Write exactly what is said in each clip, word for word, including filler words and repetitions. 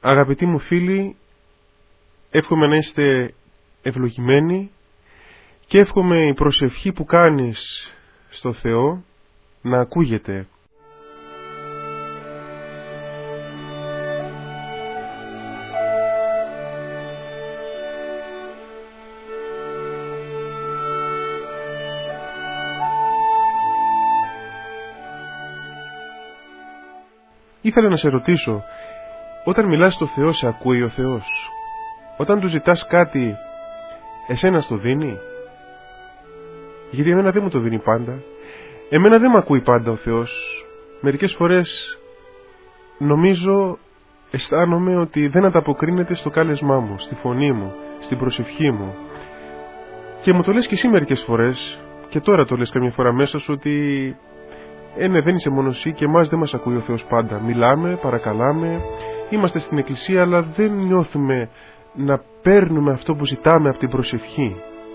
Αγαπητοί μου φίλοι, εύχομαι να είστε ευλογημένοι και εύχομαι η προσευχή που κάνεις στο Θεό να ακούγεται. Ήθελα να σε ρωτήσω, όταν μιλάς στο Θεό, σε ακούει ο Θεός? Όταν του ζητάς κάτι, εσένα στο δίνει? Γιατί εμένα δεν μου το δίνει πάντα. Εμένα δεν με ακούει πάντα ο Θεός. Μερικές φορές νομίζω, αισθάνομαι ότι δεν ανταποκρίνεται στο κάλεσμά μου, στη φωνή μου, στην προσευχή μου. Και μου το λες και εσύ μερικές φορές, και τώρα το λες καμιά φορά μέσα σου, ότι ε, ναι, δεν είσαι μόνο εσύ και εμάς δεν μας ακούει ο Θεός πάντα. Μιλάμε, παρακαλάμε, είμαστε στην εκκλησία, αλλά δεν νιώθουμε να παίρνουμε αυτό που ζητάμε από την προσευχή.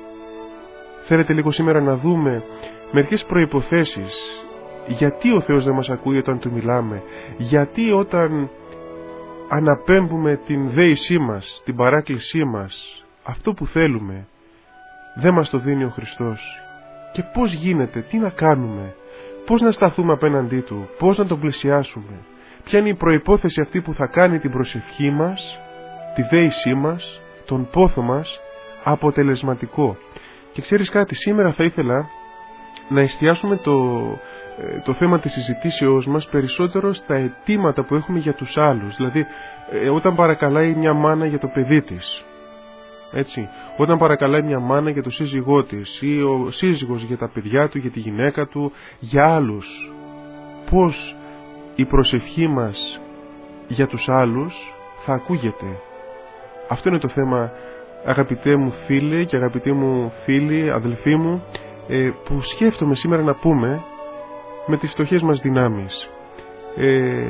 Θέλετε λίγο σήμερα να δούμε μερικές προϋποθέσεις γιατί ο Θεός δεν μας ακούει όταν του μιλάμε, γιατί όταν αναπέμπουμε την δέησή μας, την παράκλησή μας, αυτό που θέλουμε, δεν μας το δίνει ο Χριστός. Και πώς γίνεται, τι να κάνουμε, πώς να σταθούμε απέναντί του, πώς να τον πλησιάσουμε, ποια είναι η προϋπόθεση αυτή που θα κάνει την προσευχή μας, τη δέησή μας, τον πόθο μας αποτελεσματικό. Και ξέρεις κάτι, σήμερα θα ήθελα να εστιάσουμε το, το θέμα της συζητήσεώς μας περισσότερο στα αιτήματα που έχουμε για τους άλλους. Δηλαδή όταν παρακαλάει μια μάνα για το παιδί της, έτσι, όταν παρακαλάει μια μάνα για το σύζυγό της, ή ο σύζυγος για τα παιδιά του, για τη γυναίκα του, για άλλους, πώς η προσευχή μας για τους άλλους θα ακούγεται. Αυτό είναι το θέμα, αγαπητέ μου φίλε και αγαπητοί μου φίλοι, αδελφοί μου, που σκέφτομαι σήμερα να πούμε με τις φτωχές μας δυνάμεις. Ε,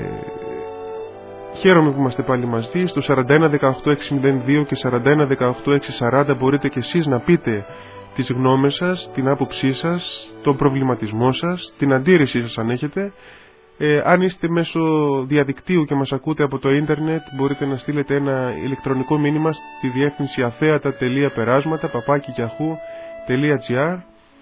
χαίρομαι που είμαστε πάλι μαζί. Στο σαράντα ένα δεκαοκτώ εξακόσια δύο και σαράντα ένα δεκαοκτώ εξακόσια σαράντα μπορείτε και εσείς να πείτε τις γνώμες σας, την άποψή σας, τον προβληματισμό σας, την αντίρρησή σας αν έχετε. Ε, αν είστε μέσω διαδικτύου και μας ακούτε από το ίντερνετ, μπορείτε να στείλετε ένα ηλεκτρονικό μήνυμα στη διεύθυνση αθέατα τελεία περάσματα παπάκι γιαχού τελεία τζι άρ.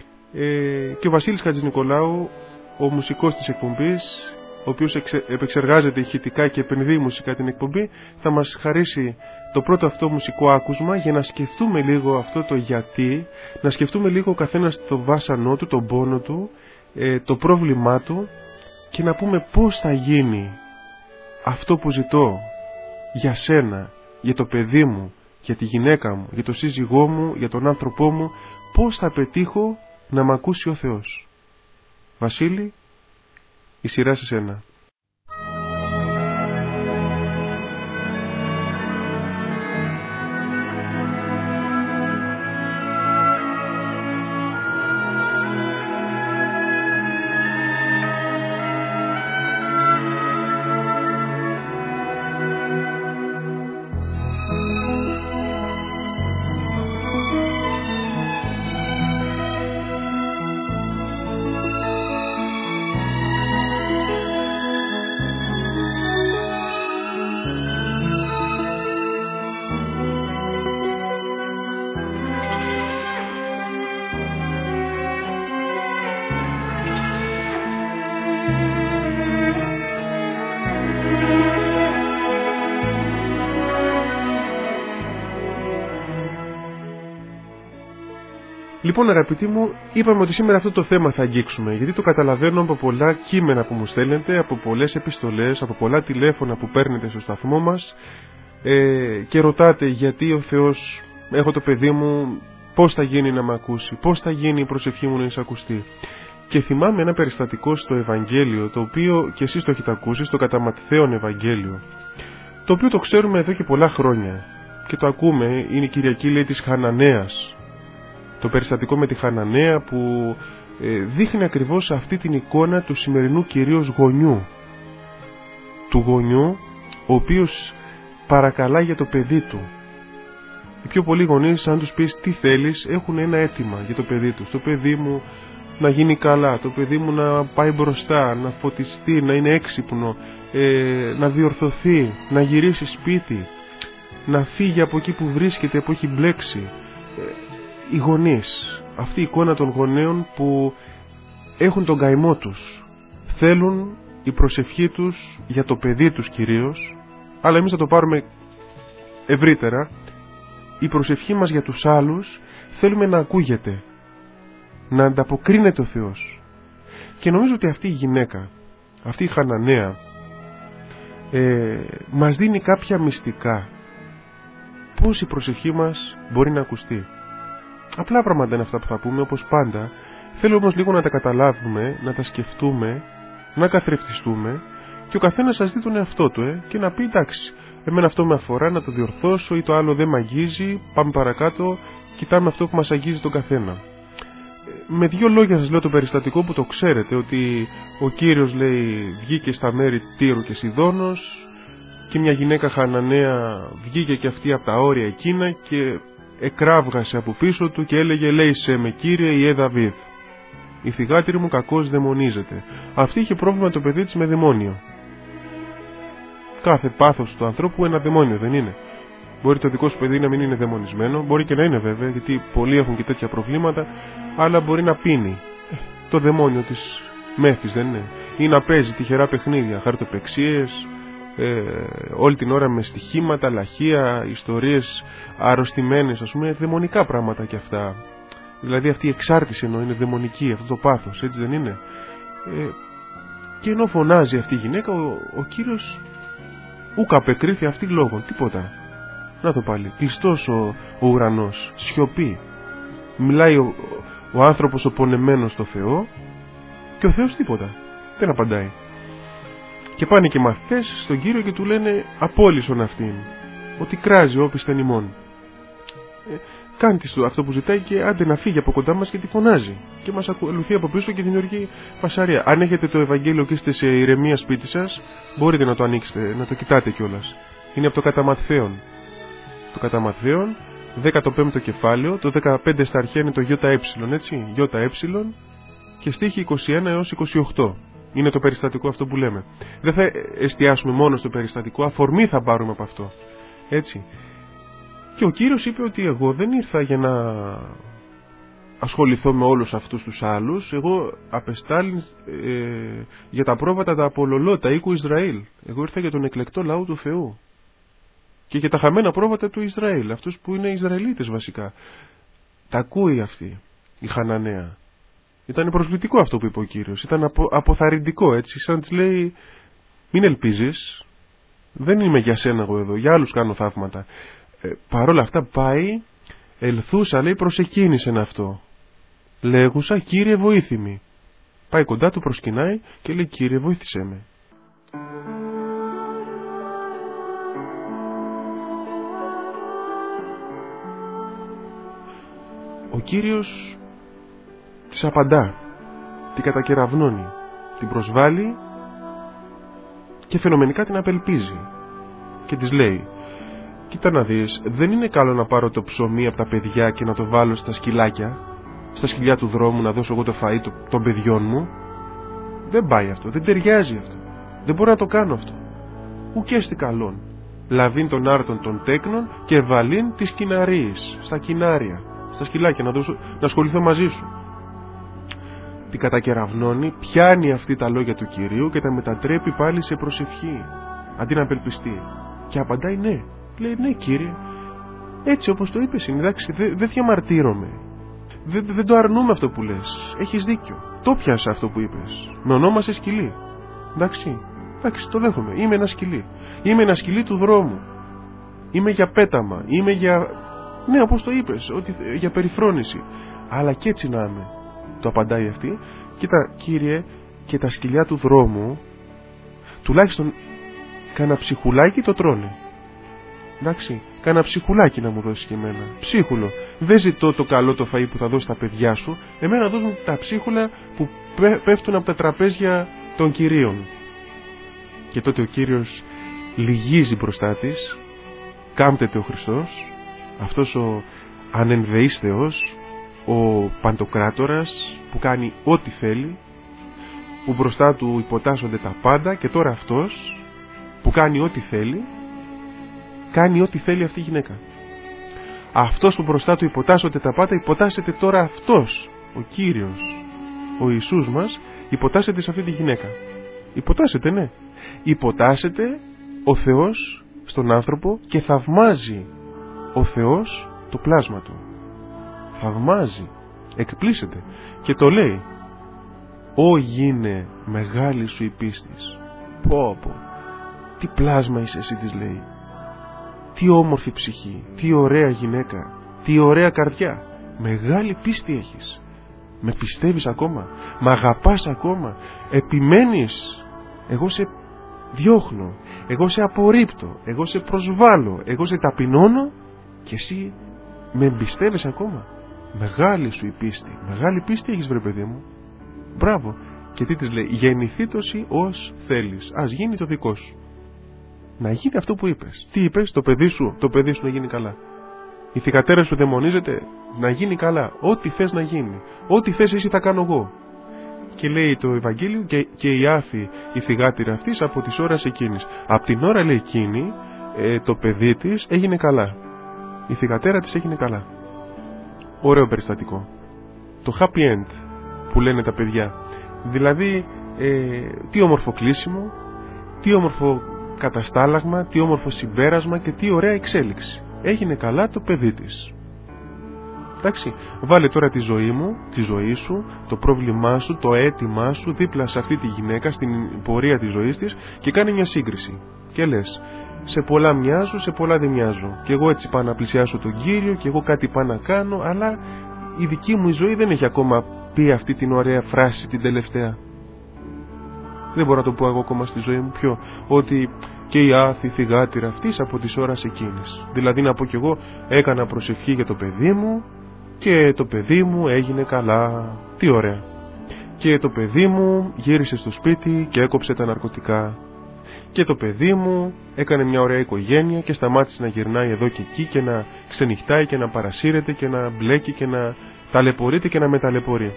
Ε, και ο Βασίλης Χατζηνικολάου, ο μουσικός της εκπομπής, ο οποίος εξε, επεξεργάζεται ηχητικά και επενδύει μουσικά την εκπομπή, θα μας χαρίσει το πρώτο αυτό μουσικό άκουσμα για να σκεφτούμε λίγο αυτό το γιατί, να σκεφτούμε λίγο ο καθένας το βάσανό του, τον πόνο του, ε, το πρόβλημά του, και να πούμε πώς θα γίνει αυτό που ζητώ για σένα, για το παιδί μου, για τη γυναίκα μου, για το σύζυγό μου, για τον άνθρωπό μου, πώς θα πετύχω να μ' ακούσει ο Θεός. Βασίλη, η σειρά σε σένα. Λοιπόν, αγαπητοί μου, είπαμε ότι σήμερα αυτό το θέμα θα αγγίξουμε, γιατί το καταλαβαίνω από πολλά κείμενα που μου στέλνετε, από πολλές επιστολές, από πολλά τηλέφωνα που παίρνετε στο σταθμό μας, ε, και ρωτάτε γιατί ο Θεός, έχω το παιδί μου, πώς θα γίνει να με ακούσει, πώς θα γίνει η προσευχή μου να εισακουστεί. Και θυμάμαι ένα περιστατικό στο Ευαγγέλιο, το οποίο και εσείς το έχετε ακούσει, στο κατά Ματθαίον Ευαγγέλιο, το οποίο το ξέρουμε εδώ και πολλά χρόνια και το ακούμε, είναι η Κυριακή, λέει, της Χαναναίας. Το περιστατικό με τη Χαναναία που ε, δείχνει ακριβώς αυτή την εικόνα του σημερινού κυρίως γονιού. Του γονιού ο οποίος παρακαλά για το παιδί του. Οι πιο πολλοί γονείς, αν τους πεις τι θέλεις, έχουν ένα αίτημα για το παιδί του. Το παιδί μου να γίνει καλά, το παιδί μου να πάει μπροστά, να φωτιστεί, να είναι έξυπνο, ε, να διορθωθεί, να γυρίσει σπίτι, να φύγει από εκεί που βρίσκεται, που έχει μπλέξει. Ε, οι γονείς, αυτή η εικόνα των γονέων που έχουν τον καημό τους, θέλουν η προσευχή τους για το παιδί τους κυρίως, αλλά εμείς θα το πάρουμε ευρύτερα, η προσευχή μας για τους άλλους θέλουμε να ακούγεται, να ανταποκρίνεται ο Θεός. Και νομίζω ότι αυτή η γυναίκα, αυτή η Χαναναία, ε, μας δίνει κάποια μυστικά πώς η προσευχή μας μπορεί να ακουστεί. Απλά πράγματα είναι αυτά που θα πούμε, όπως πάντα. Θέλω όμως λίγο να τα καταλάβουμε, να τα σκεφτούμε, να καθρεφτιστούμε και ο καθένας σας δει τον εαυτό του ε, και να πει εντάξει, εμένα αυτό με αφορά, να το διορθώσω, ή το άλλο δεν με αγγίζει, πάμε παρακάτω, κοιτάμε αυτό που μας αγγίζει τον καθένα. Με δύο λόγια σας λέω το περιστατικό που το ξέρετε, ότι ο Κύριος, λέει, βγήκε στα μέρη Τύρου και Σιδώνος και μια γυναίκα Χαναναία βγήκε και αυτή από τα όρια εκείνα και εκράβγασε από πίσω του και έλεγε, λέει, σε με Κύριε Ιε Δαβίδ, η θυγάτηρη μου κακώς δαιμονίζεται. Αυτή είχε πρόβλημα το παιδί της με δαιμόνιο. Κάθε πάθος του ανθρώπου ένα δαιμόνιο, δεν είναι? Μπορεί το δικό σου παιδί να μην είναι δαιμονισμένο, μπορεί και να είναι βέβαια, γιατί πολλοί έχουν και τέτοια προβλήματα, αλλά μπορεί να πίνει το δαιμόνιο της μέθης, δεν είναι? Ή να παίζει τυχερά παιχνίδια, χαρτοπαιξίες, ε, όλη την ώρα με στοιχήματα, λαχεία, ιστορίες αρρωστημένες, ας πούμε, δαιμονικά πράγματα κι αυτά. Δηλαδή αυτή η εξάρτηση εννοώ είναι δαιμονική, αυτό το πάθος, έτσι δεν είναι? Ε, και ενώ φωνάζει αυτή η γυναίκα, ο, ο Κύριος ούκ απεκρίθη αυτή λόγων, τίποτα. Να το πάλι, κλειστός ο, ο ουρανός, σιωπή. Μιλάει ο, ο άνθρωπος ο πονεμένος στο Θεό και ο Θεός τίποτα, δεν απαντάει. Και πάνε και μαθητές στον Κύριο και του λένε, απόλυσον αυτήν, ότι κράζει όπισθεν ημών. Ε, Κάνει αυτό που ζητάει και άντε να φύγει από κοντά μας και τη φωνάζει. Και μας ακολουθεί από πίσω και δημιουργεί φασαρία. Αν έχετε το Ευαγγέλιο και είστε σε ηρεμία σπίτι σας, μπορείτε να το ανοίξετε, να το κοιτάτε κιόλας. Είναι από το κατά Ματθαίον. Το κατά Ματθαίον, δέκατο πέμπτο κεφάλαιο, το δεκαπέντε στα αρχαία είναι το ΙΕ, έτσι, ΙΕ, και στίχη είκοσι ένα έως είκοσι οκτώ. Είναι το περιστατικό αυτό που λέμε. Δεν θα εστιάσουμε μόνο στο περιστατικό, αφορμή θα πάρουμε από αυτό. Έτσι. Και ο Κύριος είπε ότι εγώ δεν ήρθα για να ασχοληθώ με όλους αυτούς τους άλλους. Εγώ απεστάλην ε, για τα πρόβατα τα απολωλώτα οίκου Ισραήλ. Εγώ ήρθα για τον εκλεκτό λαό του Θεού. Και για τα χαμένα πρόβατα του Ισραήλ. Αυτούς που είναι Ισραηλίτες βασικά. Τα ακούει αυτή η Χαναναία. Ήταν προσβλητικό αυτό που είπε ο Κύριος. Ήταν απο, αποθαρρυντικό, έτσι. Σαν της λέει, μην ελπίζεις. Δεν είμαι για σένα εγώ εδώ. Για άλλους κάνω θαύματα. Ε, παρόλα αυτά πάει, ελθούσα, λέει, προσεκίνησεν αυτό. Λέγουσα, Κύριε βοήθημη. Πάει κοντά του, προσκυνάει και λέει, Κύριε βοήθησέ με. Ο Κύριος της απαντά, την κατακεραυνώνει, την προσβάλλει και φαινομενικά την απελπίζει και της λέει, κοίτα να δεις, δεν είναι καλό να πάρω το ψωμί από τα παιδιά και να το βάλω στα σκυλάκια, στα σκυλιά του δρόμου, να δώσω εγώ το φαΐ των παιδιών μου. Δεν πάει αυτό, δεν ταιριάζει αυτό. Δεν μπορώ να το κάνω αυτό. Ουκέστη καλόν. Λαβήν των άρτων των τέκνων και βαλήν της κοιναρίες, στα κοινάρια, στα σκυλάκια, να, δώσω, να ασχοληθώ μαζί σου. Την κατακεραυνώνει, πιάνει αυτή τα λόγια του Κυρίου και τα μετατρέπει πάλι σε προσευχή, αντί να απελπιστεί. Και απαντάει ναι. Λέει ναι Κύριε, έτσι όπως το είπες είναι, εντάξει, δεν δε διαμαρτύρομαι, δεν, δεν το αρνούμε αυτό που λες, έχεις δίκιο, το πιάσα αυτό που είπες, με ονόμασε σκυλί, εντάξει, εντάξει, το δέχομαι, είμαι ένα σκυλί, είμαι ένα σκυλί του δρόμου, είμαι για πέταμα, είμαι για, ναι όπως το είπες, ότι, για περιφρόνηση, αλλά και έτσι να είμαι, το απαντάει αυτή. Κοίτα Κύριε, και τα σκυλιά του δρόμου τουλάχιστον κάνα ψυχουλάκι το τρώνε. Εντάξει, κάνα ψυχουλάκι να μου δώσει και εμένα. Ψίχουλο. Δεν ζητώ το καλό το φαΐ που θα δώσει στα παιδιά σου. Εμένα δώσουν τα ψίχουλα που πέφτουν από τα τραπέζια των κυρίων. Και τότε ο Κύριος λυγίζει μπροστά της. Κάμπτεται ο Χριστός, αυτός ο ανενδεής Θεός, ο Παντοκράτορας που κάνει ό,τι θέλει, που μπροστά του υποτάσσονται τα πάντα, και τώρα αυτός που κάνει ό,τι θέλει, κάνει ό,τι θέλει αυτή η γυναίκα. Αυτός που μπροστά του υποτάσσονται τα πάντα, υποτάσσεται τώρα αυτός, ο Κύριος, ο Ιησούς μας, υποτάσσεται σε αυτή τη γυναίκα. Υποτάσσεται, ναι. Υποτάσσεται ο Θεός στον άνθρωπο και θαυμάζει ο Θεός το πλάσμα του. Θαυμάζει, εκπλήσεται και το λέει: «Ω γίνε μεγάλη σου η πίστης». Πω πω, τι πλάσμα είσαι εσύ, της λέει. Τι όμορφη ψυχή, τι ωραία γυναίκα, τι ωραία καρδιά. Μεγάλη πίστη έχεις. Με πιστεύεις ακόμα, μ' αγαπάς ακόμα, επιμένεις. Εγώ σε διώχνω, εγώ σε απορρίπτω, εγώ σε προσβάλλω, εγώ σε ταπεινώνω και εσύ με εμπιστεύεις ακόμα. Μεγάλη σου η πίστη. Μεγάλη πίστη έχεις, βρε παιδί μου. Μπράβο. Και τι της λέει? Γεννηθήτωση ως θέλεις. Ας γίνει το δικό σου. Να γίνει αυτό που είπες. Τι είπες? Το παιδί σου, το παιδί σου να γίνει καλά. Η θυγατέρα σου δαιμονίζεται, να γίνει καλά. Ό,τι θες να γίνει. Ό,τι θες εσύ θα κάνω εγώ. Και λέει το Ευαγγέλιο, και, και η Άθη, η θυγάτηρα αυτής, από τις ώρες εκείνης. Από την ώρα, λέει, εκείνη, ε, το παιδί της έγινε καλά. Η θυγατέρα της έγινε καλά. Ωραίο περιστατικό. Το happy end που λένε τα παιδιά. Δηλαδή, ε, τι όμορφο κλείσιμο, τι όμορφο καταστάλαγμα, τι όμορφο συμπέρασμα και τι ωραία εξέλιξη. Έγινε καλά το παιδί της. Εντάξει, βάλε τώρα τη ζωή μου, τη ζωή σου, το πρόβλημά σου, το αίτημά σου δίπλα σε αυτή τη γυναίκα στην πορεία της ζωής της και κάνε μια σύγκριση. Και λες, σε πολλά μοιάζω, σε πολλά δεν μοιάζω. Και εγώ έτσι πάω να πλησιάσω τον Κύριο και εγώ κάτι πάω να κάνω, αλλά η δική μου η ζωή δεν έχει ακόμα πει αυτή την ωραία φράση την τελευταία. Δεν μπορώ να το πω εγώ ακόμα στη ζωή μου. Ποιο? Ότι και η Άθη θυγάτηρα αυτής από τις ώρες εκείνης. Δηλαδή να πω κι εγώ, έκανα προσευχή για το παιδί μου και το παιδί μου έγινε καλά. Τι ωραία. Και το παιδί μου γύρισε στο σπίτι και έκοψε τα ναρκωτικά. Και το παιδί μου έκανε μια ωραία οικογένεια και σταμάτησε να γυρνάει εδώ και εκεί και να ξενυχτάει και να παρασύρεται και να μπλέκει και να ταλαιπωρείται και να μεταλαιπωρεί.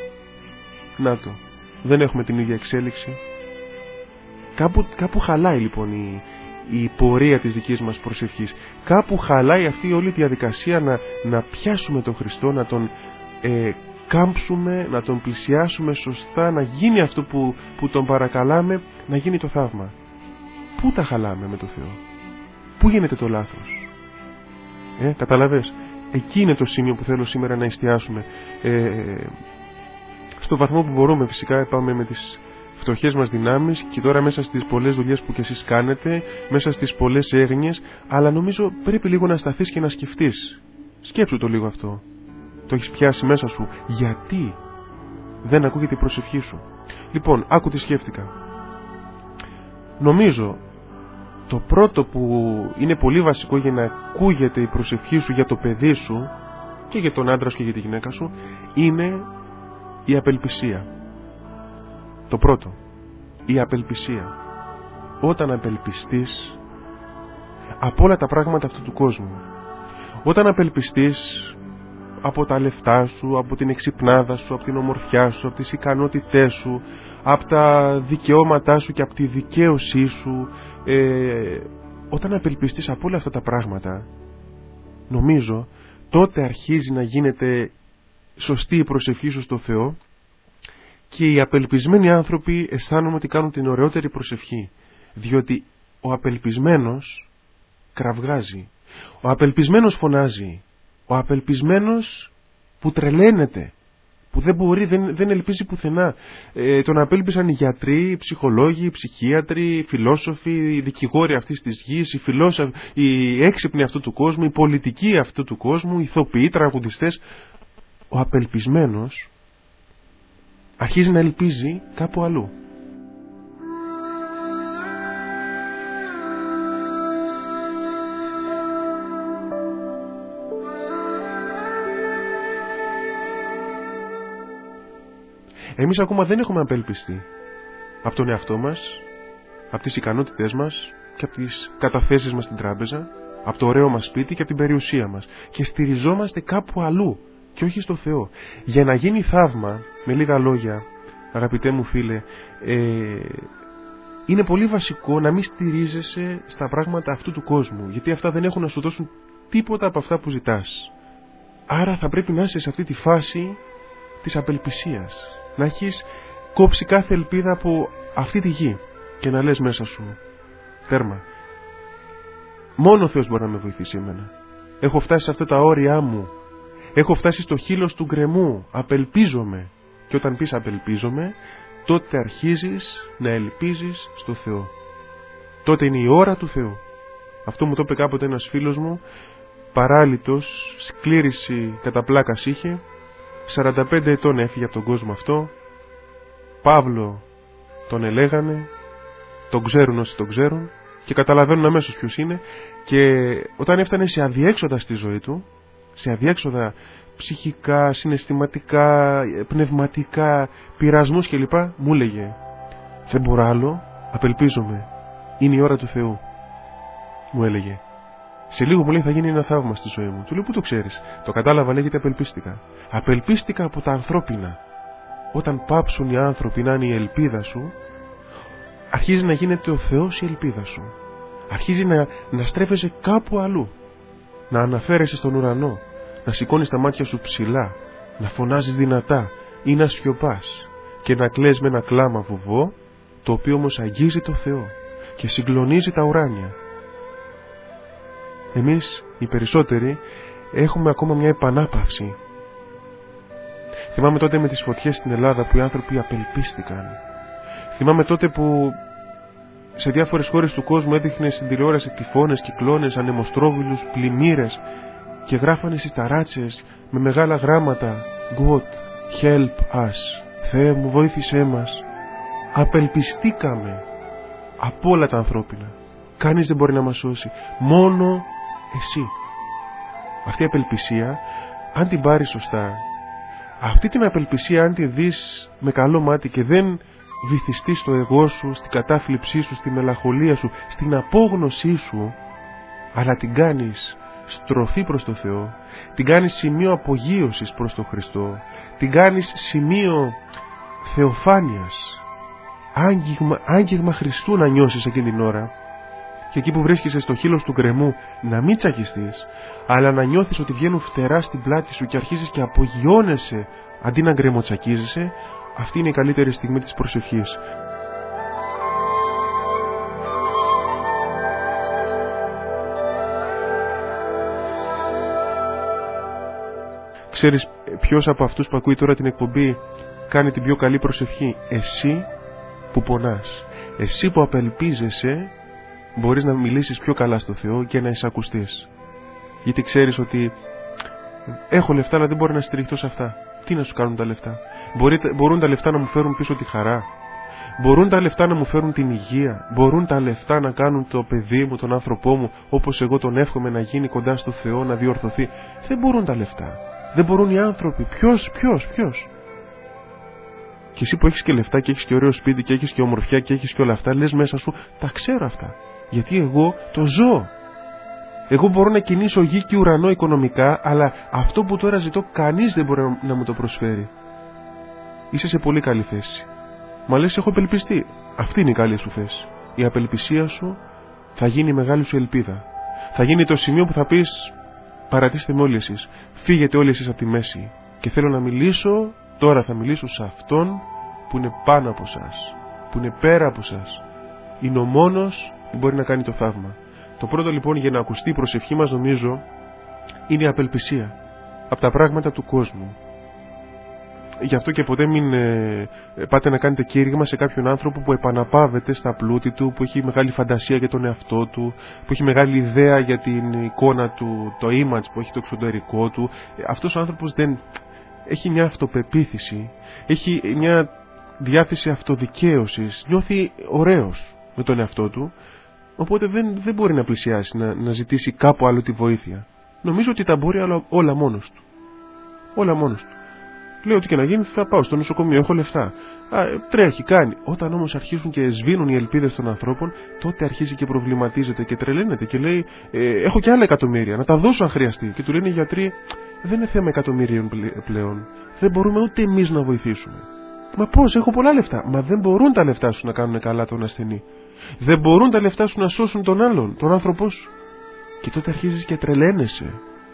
Να το. Δεν έχουμε την ίδια εξέλιξη. Κάπου, κάπου χαλάει λοιπόν η, η πορεία της δικής μας προσευχής. Κάπου χαλάει αυτή όλη η διαδικασία να, να πιάσουμε τον Χριστό, να τον ε, κάμψουμε, να τον πλησιάσουμε σωστά, να γίνει αυτό που, που τον παρακαλάμε, να γίνει το θαύμα. Πού τα χαλάμε με το Θεό? Πού γίνεται το λάθος? Ε, καταλαβες? Εκεί είναι το σημείο που θέλω σήμερα να εστιάσουμε. Ε, στο βαθμό που μπορούμε, φυσικά πάμε με τις φτωχές μας δυνάμεις και τώρα μέσα στις πολλές δουλειές που κι εσείς κάνετε, μέσα στις πολλές έγνοιες, αλλά νομίζω πρέπει λίγο να σταθείς και να σκεφτείς. Σκέψου το λίγο αυτό. Το έχεις πιάσει μέσα σου? Γιατί δεν ακούγεται η προσευχή σου? Λοιπόν, άκου τι σκέφτηκα. Νομίζω το πρώτο που είναι πολύ βασικό για να ακούγεται η προσευχή σου για το παιδί σου και για τον άντρα σου και για τη γυναίκα σου είναι η απελπισία. Το πρώτο, η απελπισία. Όταν απελπιστείς από όλα τα πράγματα αυτού του κόσμου, όταν απελπιστείς από τα λεφτά σου, από την εξυπνάδα σου, από την ομορφιά σου, από τις ικανότητές σου, από τα δικαιώματά σου και από τη δικαίωσή σου, ε, όταν απελπιστείς από όλα αυτά τα πράγματα, νομίζω τότε αρχίζει να γίνεται σωστή η προσευχή σου στο Θεό και οι απελπισμένοι άνθρωποι αισθάνομαι ότι κάνουν την ωραιότερη προσευχή, διότι ο απελπισμένος κραυγάζει, ο απελπισμένος φωνάζει, ο απελπισμένος που τρελαίνεται, που δεν μπορεί, δεν, δεν ελπίζει πουθενά. Ε, τον απέλπισαν οι γιατροί, οι ψυχολόγοι, οι ψυχίατροι, οι φιλόσοφοι, οι δικηγόροι αυτής της γης, οι, φιλόσοφοι, οι έξυπνοι αυτού του κόσμου, οι πολιτικοί αυτού του κόσμου, οι ηθοποιοί, τραγουδιστές. Ο απελπισμένος αρχίζει να ελπίζει κάπου αλλού. Εμείς ακόμα δεν έχουμε απελπιστεί από τον εαυτό μας, από τις ικανότητές μας και από τις καταθέσεις μας στην τράπεζα, από το ωραίο μας σπίτι και από την περιουσία μας, και στηριζόμαστε κάπου αλλού, και όχι στο Θεό. Για να γίνει θαύμα, με λίγα λόγια, αγαπητέ μου φίλε, ε, είναι πολύ βασικό να μην στηρίζεσαι στα πράγματα αυτού του κόσμου, γιατί αυτά δεν έχουν να σου δώσουν τίποτα από αυτά που ζητάς. Άρα θα πρέπει να είσαι σε αυτή τη φάση της απελπισίας, να έχεις κόψει κάθε ελπίδα από αυτή τη γη και να λες μέσα σου, τέρμα, μόνο ο Θεός μπορεί να με βοηθήσει εμένα. Έχω φτάσει σε αυτά τα όρια μου, έχω φτάσει στο χείλος του γκρεμού, απελπίζομαι. Και όταν πεις απελπίζομαι, τότε αρχίζεις να ελπίζεις στο Θεό. Τότε είναι η ώρα του Θεού. Αυτό μου το είπε κάποτε ένας φίλος μου, παράλυτος, σκλήρηση κατά πλάκας είχε, σαράντα πέντε ετών έφυγε από τον κόσμο αυτό, Παύλο τον ελέγανε, τον ξέρουν όσοι τον ξέρουν και καταλαβαίνουν αμέσως ποιος είναι, και όταν έφτανε σε αδιέξοδα στη ζωή του, σε αδιέξοδα ψυχικά, συναισθηματικά, πνευματικά, πειρασμούς κλπ, μου έλεγε, δεν μπορώ άλλο, απελπίζομαι, είναι η ώρα του Θεού, μου έλεγε. Σε λίγο μου λέει θα γίνει ένα θαύμα στη ζωή μου. Του λέω, πού το ξέρεις? Το κατάλαβα, λέγεται απελπίστηκα. Απελπίστηκα από τα ανθρώπινα. Όταν πάψουν οι άνθρωποι να είναι η ελπίδα σου, αρχίζει να γίνεται ο Θεός η ελπίδα σου. Αρχίζει να, να στρέφεσαι κάπου αλλού, να αναφέρεσαι στον ουρανό, να σηκώνεις τα μάτια σου ψηλά, να φωνάζεις δυνατά ή να σιωπάς και να κλαις με ένα κλάμα βουβό, το οποίο όμως αγγίζει το Θεό και συγκλονίζει τα ουράνια. Εμείς οι περισσότεροι έχουμε ακόμα μια επανάπαυση. Θυμάμαι τότε με τις φωτιές στην Ελλάδα που οι άνθρωποι απελπίστηκαν. Θυμάμαι τότε που σε διάφορες χώρες του κόσμου έδειχνε στην τηλεόραση τυφώνες, κυκλώνες, ανεμοστρόβιλους, πλημμύρες και γράφανε στις ταράτσες με μεγάλα γράμματα God, help us, Θεέ μου βοήθησέ μας. Απελπιστήκαμε από όλα τα ανθρώπινα. Κανείς δεν μπορεί να μας σώσει, μόνο εσύ. Αυτή η απελπισία, αν την πάρεις σωστά, αυτή την απελπισία αν τη δεις με καλό μάτι και δεν βυθιστείς στο εγώ σου, στην κατάθλιψή σου, στη μελαγχολία σου, στην απόγνωσή σου, αλλά την κάνεις στροφή προς το Θεό, την κάνεις σημείο απογείωσης προς τον Χριστό, την κάνεις σημείο θεοφάνειας, άγγιγμα, άγγιγμα Χριστού να νιώσεις εκείνη την ώρα, και εκεί που βρίσκεσαι στο χείλος του γκρεμού να μην τσακιστείς, αλλά να νιώθεις ότι βγαίνουν φτερά στην πλάτη σου και αρχίζεις και απογειώνεσαι αντί να γκρεμοτσακίζεσαι, αυτή είναι η καλύτερη στιγμή της προσευχής. Ξέρεις ποιος από αυτούς που ακούει τώρα την εκπομπή κάνει την πιο καλή προσευχή? Εσύ που πονάς, εσύ που απελπίζεσαι, μπορείς να μιλήσεις πιο καλά στο Θεό και να εισακουστείς. Γιατί ξέρεις ότι έχω λεφτά αλλά δεν μπορώ να στηριχτώ σε αυτά. Τι να σου κάνουν τα λεφτά? Μπορεί, μπορούν τα λεφτά να μου φέρουν πίσω τη χαρά? Μπορούν τα λεφτά να μου φέρουν την υγεία? Μπορούν τα λεφτά να κάνουν το παιδί μου, τον άνθρωπό μου, όπως εγώ τον εύχομαι, να γίνει κοντά στο Θεό, να διορθωθεί? Δεν μπορούν τα λεφτά. Δεν μπορούν οι άνθρωποι. Ποιος, ποιος, ποιος? Και εσύ που έχεις και λεφτά και έχεις και ωραίο σπίτι και έχεις και ομορφιά και έχεις και όλα αυτά, λες μέσα σου, τα ξέρω αυτά. Γιατί εγώ το ζω. Εγώ μπορώ να κινήσω γη και ουρανό οικονομικά, αλλά αυτό που τώρα ζητώ κανείς δεν μπορεί να μου το προσφέρει. Είσαι σε πολύ καλή θέση. Μα λες, έχω απελπιστεί. Αυτή είναι η καλή σου θέση. Η απελπισία σου θα γίνει η μεγάλη σου ελπίδα. Θα γίνει το σημείο που θα πεις, παρατήστε με όλοι εσείς, φύγετε όλοι εσείς από τη μέση. Και θέλω να μιλήσω, τώρα θα μιλήσω σε αυτόν που είναι πάνω από σας, που είναι πέρα από σας. Είναι ο μόνος που μπορεί να κάνει το θαύμα. Το πρώτο λοιπόν για να ακουστεί η προσευχή μας, νομίζω, είναι η απελπισία από τα πράγματα του κόσμου. Γι' αυτό και ποτέ μην ε, πάτε να κάνετε κήρυγμα σε κάποιον άνθρωπο που επαναπαύεται στα πλούτη του, που έχει μεγάλη φαντασία για τον εαυτό του, που έχει μεγάλη ιδέα για την εικόνα του, το image που έχει το εξωτερικό του. Αυτός ο άνθρωπος δεν έχει μια αυτοπεποίθηση, έχει μια διάθεση αυτοδικαίωσης, νιώθει ωραίος με τον εαυτό του, οπότε δεν, δεν μπορεί να πλησιάσει, να, να ζητήσει κάπου άλλο τη βοήθεια. Νομίζω ότι τα μπορεί όλα, όλα μόνος του. Όλα μόνος του. Λέει ότι και να γίνει θα πάω στο νοσοκομείο, έχω λεφτά. Α, τρέχει, κάνει. Όταν όμως αρχίσουν και σβήνουν οι ελπίδες των ανθρώπων, τότε αρχίζει και προβληματίζεται και τρελαίνεται και λέει: ε, έχω και άλλα εκατομμύρια, να τα δώσω αν χρειαστεί. Και του λένε οι γιατροί: δεν είναι θέμα εκατομμύριων πλέον. Δεν μπορούμε ούτε εμείς να βοηθήσουμε. Μα πώς, έχω πολλά λεφτά. Μα δεν μπορούν τα λεφτά σου να κάνουν καλά τον ασθενή. Δεν μπορούν τα λεφτά σου να σώσουν τον άλλον, τον άνθρωπό σου. Και τότε αρχίζεις και τρελαίνεσαι.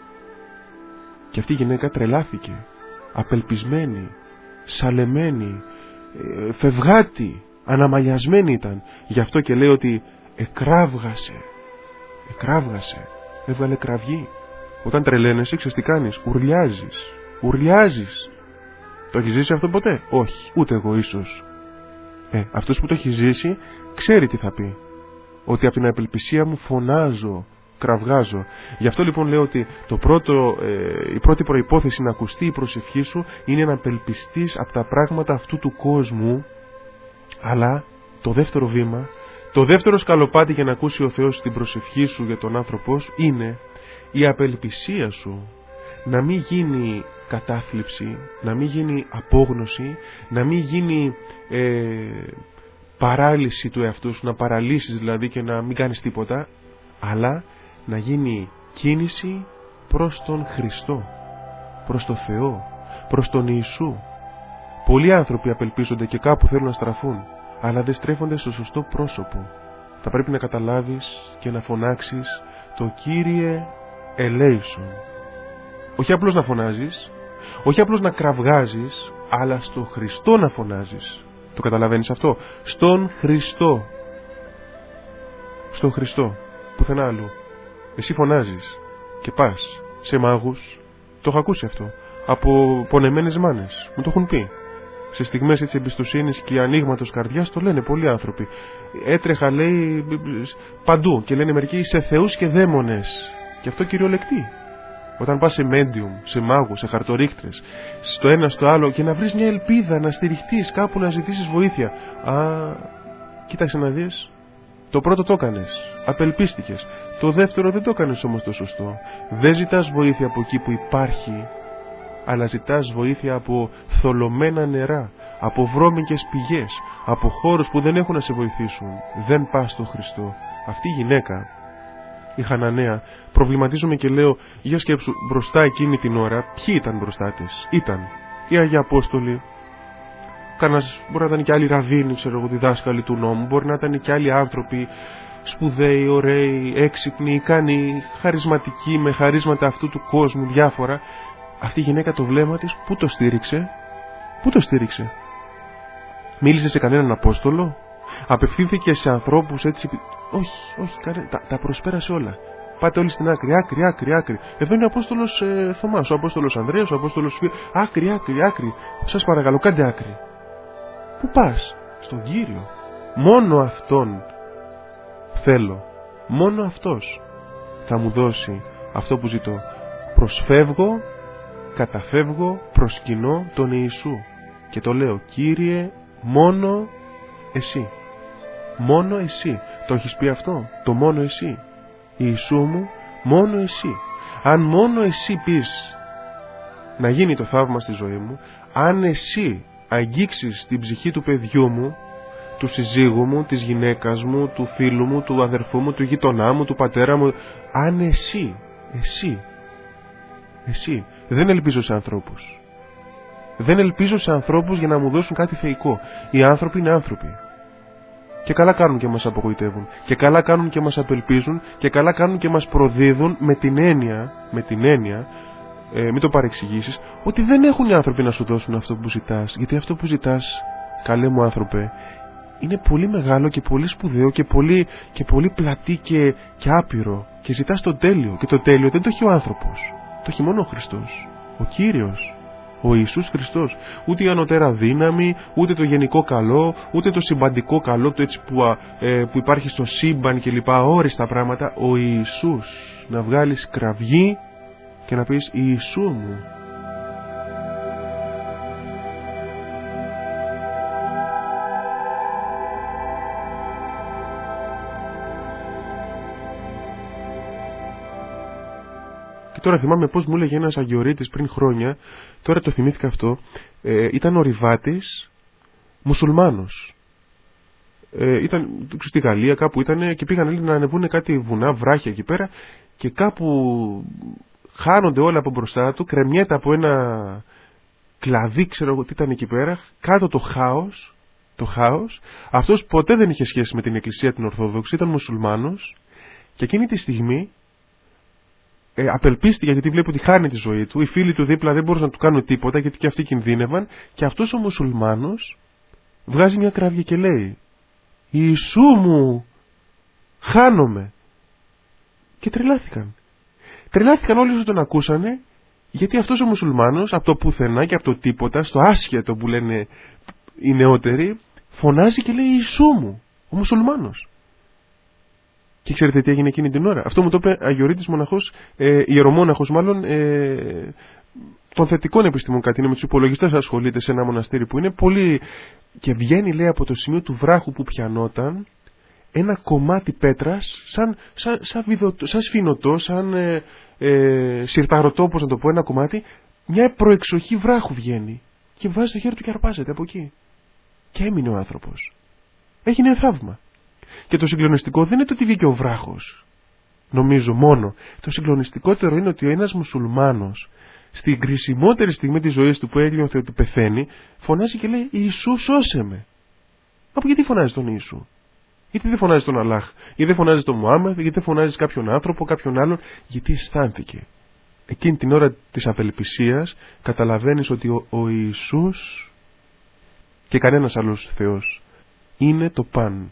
Και αυτή η γυναίκα τρελάθηκε. Απελπισμένη, σαλεμένη, ε, φευγάτη, αναμαγιασμένη ήταν. Γι' αυτό και λέει ότι εκράβγασε. Εκράβγασε. Έβγαλε κραυγή. Όταν τρελαίνεσαι, ξέρεις τι κάνεις? Ουρλιάζεις. Ουρλιάζεις. Το έχεις ζήσει αυτό ποτέ? Όχι, ούτε εγώ ίσως. Ε, αυτός που το έχει ζήσει ξέρει τι θα πει. Ότι από την απελπισία μου φωνάζω, κραυγάζω. Γι' αυτό λοιπόν λέω ότι το πρώτο, ε, η πρώτη προϋπόθεση να ακουστεί η προσευχή σου είναι να απελπιστείς από τα πράγματα αυτού του κόσμου. Αλλά το δεύτερο βήμα, το δεύτερο σκαλοπάτι για να ακούσει ο Θεός την προσευχή σου για τον άνθρωπό σου είναι η απελπισία σου να μην γίνει κατάθλιψη, να μην γίνει απόγνωση, να μην γίνει ε, παράλυση του εαυτού σου, να παραλύσεις δηλαδή και να μην κάνεις τίποτα, αλλά να γίνει κίνηση προς τον Χριστό, προς τον Θεό, προς τον Ιησού. Πολλοί άνθρωποι απελπίζονται και κάπου θέλουν να στραφούν, αλλά δεν στρέφονται στο σωστό πρόσωπο. Θα πρέπει να καταλάβεις και να φωνάξεις το Κύριε ελέησον. Όχι απλώς να φωνάζεις, όχι απλώς να κραυγάζεις, αλλά στο Χριστό να φωνάζεις. Το καταλαβαίνεις αυτό? Στον Χριστό. Στον Χριστό. Πουθενά αλλού. Εσύ φωνάζεις και πας σε μάγους. Το έχω ακούσει αυτό από πονεμένες μάνες. Μου το έχουν πει. Σε στιγμές έτσι εμπιστοσύνης και ανοίγματος καρδιάς το λένε πολλοί άνθρωποι. Έτρεχα, λέει, παντού και λένε μερικοί σε θεούς και δαίμονες. Και αυτό κυριολεκτεί. Όταν πας σε μέντιουμ, σε μάγους, σε χαρτορίχτρες, στο ένα στο άλλο και να βρεις μια ελπίδα, να στηριχτείς κάπου, να ζητήσεις βοήθεια. Α, κοίταξε να δεις. Το πρώτο το έκανες, απελπίστηκες. Το δεύτερο δεν το έκανες όμως το σωστό. Δεν ζητάς βοήθεια από εκεί που υπάρχει, αλλά ζητάς βοήθεια από θολωμένα νερά, από βρώμικες πηγές, από χώρους που δεν έχουν να σε βοηθήσουν. Δεν πας στο Χριστό. Αυτή η γυναίκα, η Χαναναία, προβληματίζομαι και λέω, για σκέψου, μπροστά εκείνη την ώρα, ποιοι ήταν μπροστά της? Ήταν οι Άγιοι Απόστολοι, κανένας, μπορεί να ήταν και άλλοι ραβίνοι, ξέρω εγώ, διδάσκαλοι του νόμου, μπορεί να ήταν και άλλοι άνθρωποι σπουδαίοι, ωραίοι, έξυπνοι, ικανοί, χαρισματικοί, με χαρίσματα αυτού του κόσμου, διάφορα. Αυτή η γυναίκα το βλέμμα της, πού το στήριξε? Πού το στήριξε? Μίλησε σε κανέναν Απόστολο? Απευθύνθηκε σε ανθρώπους έτσι? Όχι, όχι, κανένα, τα, τα προσπέρασε όλα. Πάτε όλοι στην άκρη, άκρη, άκρη, άκρη. Εδώ είναι ο Απόστολος ε, Θωμάς, ο Απόστολος Ανδρέας, ο Απόστολος Φύλ. Άκρη, άκρη, άκρη. Σας παρακαλώ, κάντε άκρη. Πού πας? Στον Κύριο. Μόνο Αυτόν θέλω. Μόνο Αυτός θα μου δώσει αυτό που ζητώ. Προσφεύγω, καταφεύγω, προσκυνώ τον Ιησού. Και το λέω, Κύριε, μόνο Εσύ. Μόνο Εσύ. Το έχεις πει αυτό? Το μόνο Εσύ. Ιησού μου, μόνο Εσύ. Αν μόνο Εσύ πεις να γίνει το θαύμα στη ζωή μου, αν Εσύ αγγίξεις την ψυχή του παιδιού μου, του συζύγου μου, της γυναίκας μου, του φίλου μου, του αδερφού μου, του γειτονά μου, του πατέρα μου, αν Εσύ, Εσύ, Εσύ, δεν ελπίζω σε ανθρώπους. Δεν ελπίζω σε ανθρώπους για να μου δώσουν κάτι θεϊκό. Οι άνθρωποι είναι άνθρωποι. Και καλά κάνουν και μας απογοητεύουν. Και καλά κάνουν και μας απελπίζουν. Και καλά κάνουν και μας προδίδουν με την έννοια, με την έννοια, ε, μην το παρεξηγήσεις, ότι δεν έχουν οι άνθρωποι να σου δώσουν αυτό που ζητάς. Γιατί αυτό που ζητάς, καλέ μου άνθρωπε, είναι πολύ μεγάλο και πολύ σπουδαίο και πολύ, και πολύ πλατή και, και άπειρο. Και ζητάς το τέλειο. Και το τέλειο δεν το έχει ο άνθρωπος. Το έχει μόνο ο Χριστός. Ο Κύριος. Ο Ιησούς Χριστός. Ούτε η ανωτέρα δύναμη, ούτε το γενικό καλό, ούτε το συμπαντικό καλό, το έτσι που, α, ε, που υπάρχει στο σύμπαν και λοιπά, αόριστα πράγματα. Ο Ιησούς. Να βγάλεις κραυγή και να πεις Ιησού μου. τώρα θυμάμαι πώς μου έλεγε ένας αγιορείτης πριν χρόνια, τώρα το θυμήθηκα αυτό, ε, ήταν ορειβάτης μουσουλμάνος. Ε, ήταν στη Γαλλία κάπου ήταν και πήγαν να ανεβούν κάτι βουνά, βράχια εκεί πέρα και κάπου χάνονται όλα από μπροστά του, κρεμιέται από ένα κλαδί, ξέρω εγώ τι ήταν εκεί πέρα, κάτω το χάος, το χάος. Αυτός ποτέ δεν είχε σχέση με την εκκλησία την Ορθόδοξη, ήταν μουσουλμάνος και εκείνη τη στιγμή ε, απελπίστηκε γιατί βλέπει ότι χάνει τη ζωή του, οι φίλοι του δίπλα δεν μπορούσαν να του κάνουν τίποτα γιατί και αυτοί κινδύνευαν και αυτός ο μουσουλμάνος βγάζει μια κράβια και λέει «Ιησού μου, χάνομαι». Και τρελάθηκαν. Τρελάθηκαν όλοι όσοι τον ακούσανε, γιατί αυτός ο μουσουλμάνος από το πουθενά και από το τίποτα, στο άσχετο που λένε οι νεότεροι, φωνάζει και λέει «Ιησού μου», ο μουσουλμάνος. Και ξέρετε τι έγινε εκείνη την ώρα? Αυτό μου το είπε αγιορείτης μοναχός, ε, ιερομόναχος μάλλον, ε, των θετικών επιστημών κάτι είναι, με τους υπολογιστές ασχολείται σε ένα μοναστήρι που είναι πολύ. Και βγαίνει, λέει, από το σημείο του βράχου που πιανόταν ένα κομμάτι πέτρας, σαν, σαν, σαν, βιδωτό, σαν σφινωτό, σαν ε, ε, συρταρωτό, πώς να το πω, ένα κομμάτι, μια προεξοχή βράχου βγαίνει και βάζει το χέρι του και αρπάζεται από εκεί. Και έμεινε ο άνθρωπος. Έγινε θαύμα. Και το συγκλονιστικό δεν είναι το ότι βγήκε ο βράχος, νομίζω μόνο. Το συγκλονιστικότερο είναι ότι ένας μουσουλμάνος, στην κρισιμότερη στιγμή της ζωής του που ένιωθε ότι πεθαίνει, φωνάζει και λέει «Ιησού, σώσε με». Από γιατί φωνάζει τον Ιησού? Γιατί δεν φωνάζει τον Αλλάχ, γιατί δεν φωνάζει τον Μωάμεθ, γιατί δεν φωνάζει κάποιον άνθρωπο, κάποιον άλλον? Γιατί αισθάνθηκε. Εκείνη την ώρα της απελπισίας καταλαβαίνεις ότι ο, ο Ιησούς και κανένας άλλος Θεός είναι το παν.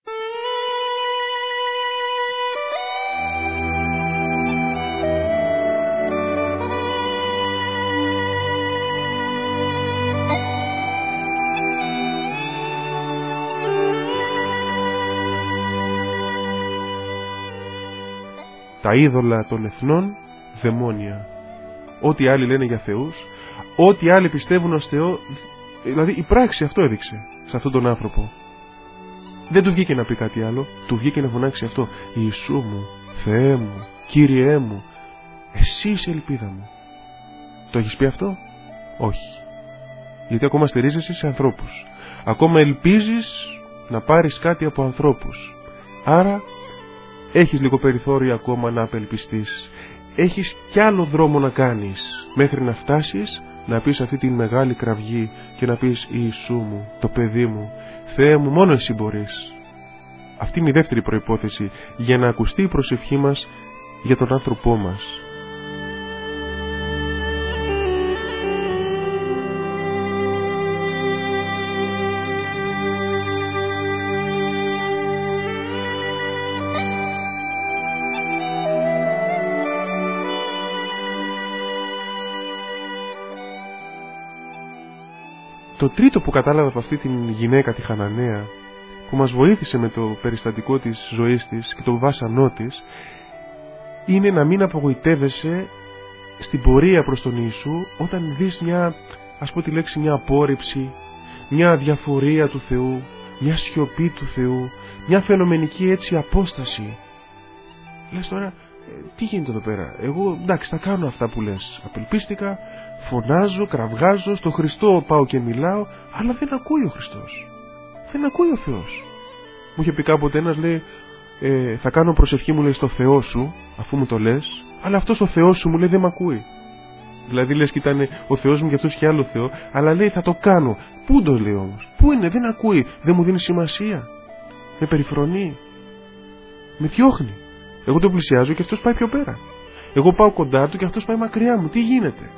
Τα είδωλα των εθνών, δαιμόνια. Ό,τι άλλοι λένε για θεούς, ό,τι άλλοι πιστεύουν ως Θεό, δηλαδή η πράξη αυτό έδειξε σε αυτόν τον άνθρωπο. Δεν του βγήκε να πει κάτι άλλο, του βγήκε να φωνάξει αυτό. Ιησού μου, Θεέ μου, Κύριέ μου, εσύ είσαι η ελπίδα μου. Το έχεις πει αυτό? Όχι. Γιατί ακόμα στηρίζεσαι σε ανθρώπους. Ακόμα ελπίζεις να πάρεις κάτι από ανθρώπους. Άρα έχεις λίγο περιθώριο ακόμα να απελπιστείς. Έχεις κι άλλο δρόμο να κάνεις μέχρι να φτάσεις να πεις αυτή τη μεγάλη κραυγή και να πεις Ιησού μου, το παιδί μου, Θεέ μου, μόνο εσύ μπορείς. Αυτή είναι η δεύτερη προϋπόθεση για να ακουστεί η προσευχή μας για τον άνθρωπό μας. Το τρίτο που κατάλαβα από αυτή την γυναίκα τη Χαναναία, που μας βοήθησε με το περιστατικό της ζωής της και το βάσανό της, είναι να μην απογοητεύεσαι στην πορεία προς τον Ιησού όταν δεις μια, ας πω τη λέξη, μια απόρριψη, μια αδιαφορία του Θεού, μια σιωπή του Θεού, μια φαινομενική έτσι απόσταση. Λες τώρα, τι γίνεται εδώ πέρα? Εγώ εντάξει θα κάνω αυτά που λες, απελπίστηκα, φωνάζω, κραυγάζω, στο Χριστό πάω και μιλάω, αλλά δεν ακούει ο Χριστός, δεν ακούει ο Θεός. Μου είχε πει κάποτε ένας, λέει, ε, θα κάνω προσευχή, μου λέει, στο Θεό σου, αφού μου το λες, αλλά αυτός ο Θεός σου, μου λέει, δεν μ' ακούει. Δηλαδή λες και ήταν ο Θεός μου και αυτός και άλλο Θεό, αλλά λέει θα το κάνω. Πού το λέει όμως? Πού είναι? Δεν ακούει, δεν μου δίνει σημασία, με περιφρονεί, με διώχνει. Εγώ τον πλησιάζω και αυτός πάει πιο πέρα. Εγώ πάω κοντά του και αυτός πάει μακριά μου. Τι γίνεται?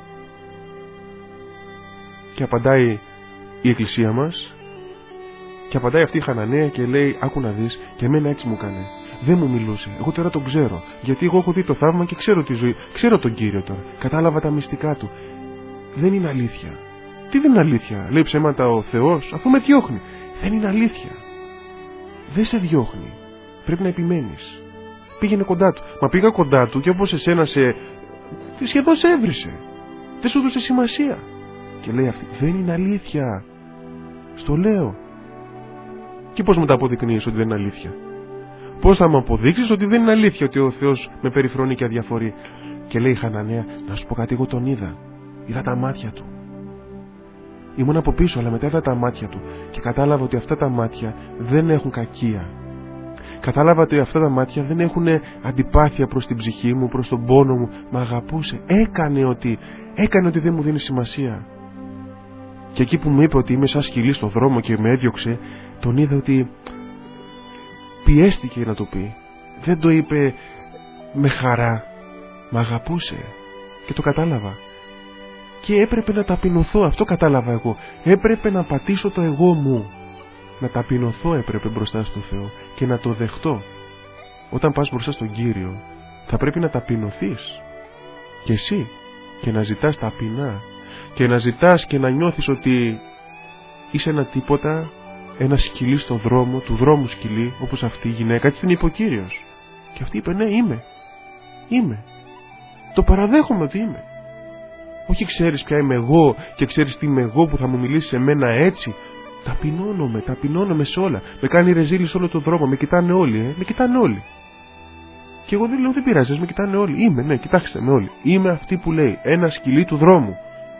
Και απαντάει η Εκκλησία μας, και απαντάει αυτή η Χαναναία και λέει, άκου να δεις, και εμένα έτσι μου έκανε. Δεν μου μιλούσε. Εγώ τώρα τον ξέρω. Γιατί εγώ έχω δει το θαύμα και ξέρω τη ζωή. Ξέρω τον Κύριο τώρα. Κατάλαβα τα μυστικά του. Δεν είναι αλήθεια. Τι δεν είναι αλήθεια? Λέει ψέματα ο Θεός, αφού με διώχνει. Δεν είναι αλήθεια. Δεν σε διώχνει. Πρέπει να επιμένεις. Πήγαινε κοντά του. Μα πήγα κοντά του και όπως εσένα σε. σχεδόν σε έβρισε. Δεν σου έδωσε σημασία. Και λέει αυτή, δεν είναι αλήθεια. Στο λέω. Και πώς μου τα αποδεικνύεις ότι δεν είναι αλήθεια? Πώς θα μου αποδείξεις ότι δεν είναι αλήθεια ότι ο Θεός με περιφρονεί και αδιαφορεί? Και λέει η Χαναναία, να σου πω κάτι, εγώ τον είδα. Είδα τα μάτια του. Ήμουν από πίσω, αλλά μετά είδα τα μάτια του και κατάλαβα ότι αυτά τα μάτια δεν έχουν κακία. Κατάλαβα ότι αυτά τα μάτια δεν έχουν αντιπάθεια προς την ψυχή μου, προς τον πόνο μου. Μ' αγαπούσε. Έκανε ότι, έκανε ότι δεν μου δίνει σημασία. Και εκεί που μου είπε ότι είμαι σαν σκυλί στο δρόμο και με έδιωξε, τον είδα ότι πιέστηκε να το πει. Δεν το είπε με χαρά. Μ' αγαπούσε. Και το κατάλαβα. Και έπρεπε να ταπεινωθώ. Αυτό κατάλαβα εγώ. Έπρεπε να πατήσω το εγώ μου. Να ταπεινωθώ έπρεπε μπροστά στο Θεό και να το δεχτώ. Όταν πας μπροστά στον Κύριο, θα πρέπει να ταπεινωθείς. Και εσύ. Και να ζητάς ταπεινά. Και να ζητάς και να νιώθεις ότι είσαι ένα τίποτα, ένα σκυλί στον δρόμο, του δρόμου σκυλί, όπως αυτή η γυναίκα. Έτσι την είπε ο Κύριος. Και αυτή είπε, ναι, είμαι. Είμαι. Το παραδέχομαι ότι είμαι. Όχι ξέρεις ποια είμαι εγώ και ξέρεις τι είμαι εγώ που θα μου μιλήσει σε μένα έτσι. Ταπεινώνομαι, ταπεινώνομαι σε όλα. Με κάνει ρεζίλη σε όλο τον δρόμο. Με κοιτάνε όλοι, ε. Με κοιτάνε όλοι. Και εγώ δεν λέω, δεν πειράζει, με κοιτάνε όλοι. Είμαι, ναι, κοιτάξτε με όλοι. Είμαι αυτή που λέει, ένα σκυλί του δρόμου.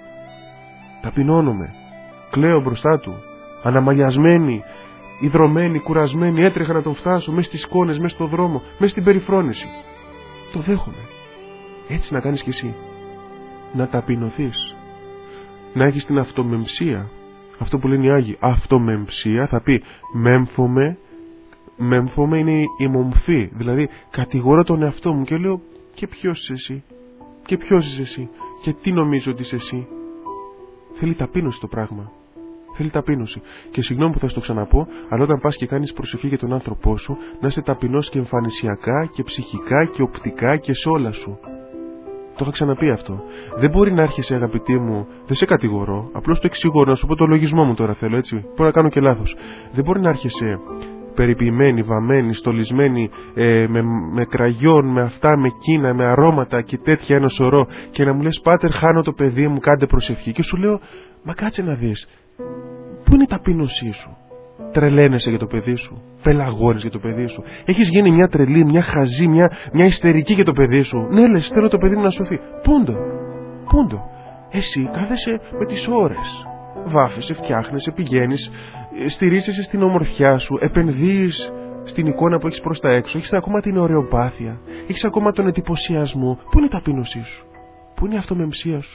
Ταπεινώνομαι. Κλαίω μπροστά του. Αναμαλιασμένη, ιδρωμένη, κουρασμένη. Έτρεχα να τον φτάσω μέσα στις σκόνες, μέσα στον δρόμο, μέσα στην περιφρόνηση. Το δέχομαι. Έτσι να κάνεις κι εσύ. Να ταπεινωθείς. Να έχεις την αυτομεμψία. Αυτό που λένε οι Άγιοι, αυτομεμψία, θα πει μέμφομαι. Μέμφομαι είναι η μομφή. Δηλαδή κατηγορώ τον εαυτό μου και λέω, και ποιος είσαι εσύ, και ποιος είσαι εσύ, και τι νομίζω ότι είσαι εσύ. Θέλει ταπείνωση το πράγμα. Θέλει ταπείνωση. Και συγγνώμη που θα στο ξαναπώ, αλλά όταν πας και κάνεις προσευχή για τον άνθρωπό σου, να είσαι ταπεινός και εμφανισιακά και ψυχικά και οπτικά και σε όλα σου. Το είχα ξαναπεί αυτό. Δεν μπορεί να έρχεσαι, αγαπητή μου, δεν σε κατηγορώ, απλώς το εξηγώ, να σου πω το λογισμό μου τώρα θέλω, έτσι. Μπορεί να κάνω και λάθος. Δεν μπορεί να έρχεσαι περιποιημένη, βαμμένη, στολισμένη, ε, με, με κραγιόν, με αυτά, με κίνα, με αρώματα και τέτοια ένα σωρό και να μου λες, πάτερ, χάνω το παιδί μου, κάντε προσευχή. Και σου λέω, μα κάτσε να δεις, πού είναι η ταπείνωσή σου? Τρελαίνεσαι για το παιδί σου, πελαγώνεις για το παιδί σου, έχεις γίνει μια τρελή, μια χαζή, μια, μια ιστερική για το παιδί σου. Ναι, λες, θέλω το παιδί μου να σωθεί. Πούντο, πούντο. Εσύ κάθεσαι με τις ώρες, βάφεσαι, φτιάχνεσαι, πηγαίνεις, στηρίζεσαι στην ομορφιά σου, επενδύεις στην εικόνα που έχεις προς τα έξω, έχεις ακόμα την ωρεοπάθεια, έχεις ακόμα τον εντυπωσιασμό. Πού είναι η ταπείνωσή σου? Πού είναι η αυτομεμψία σου?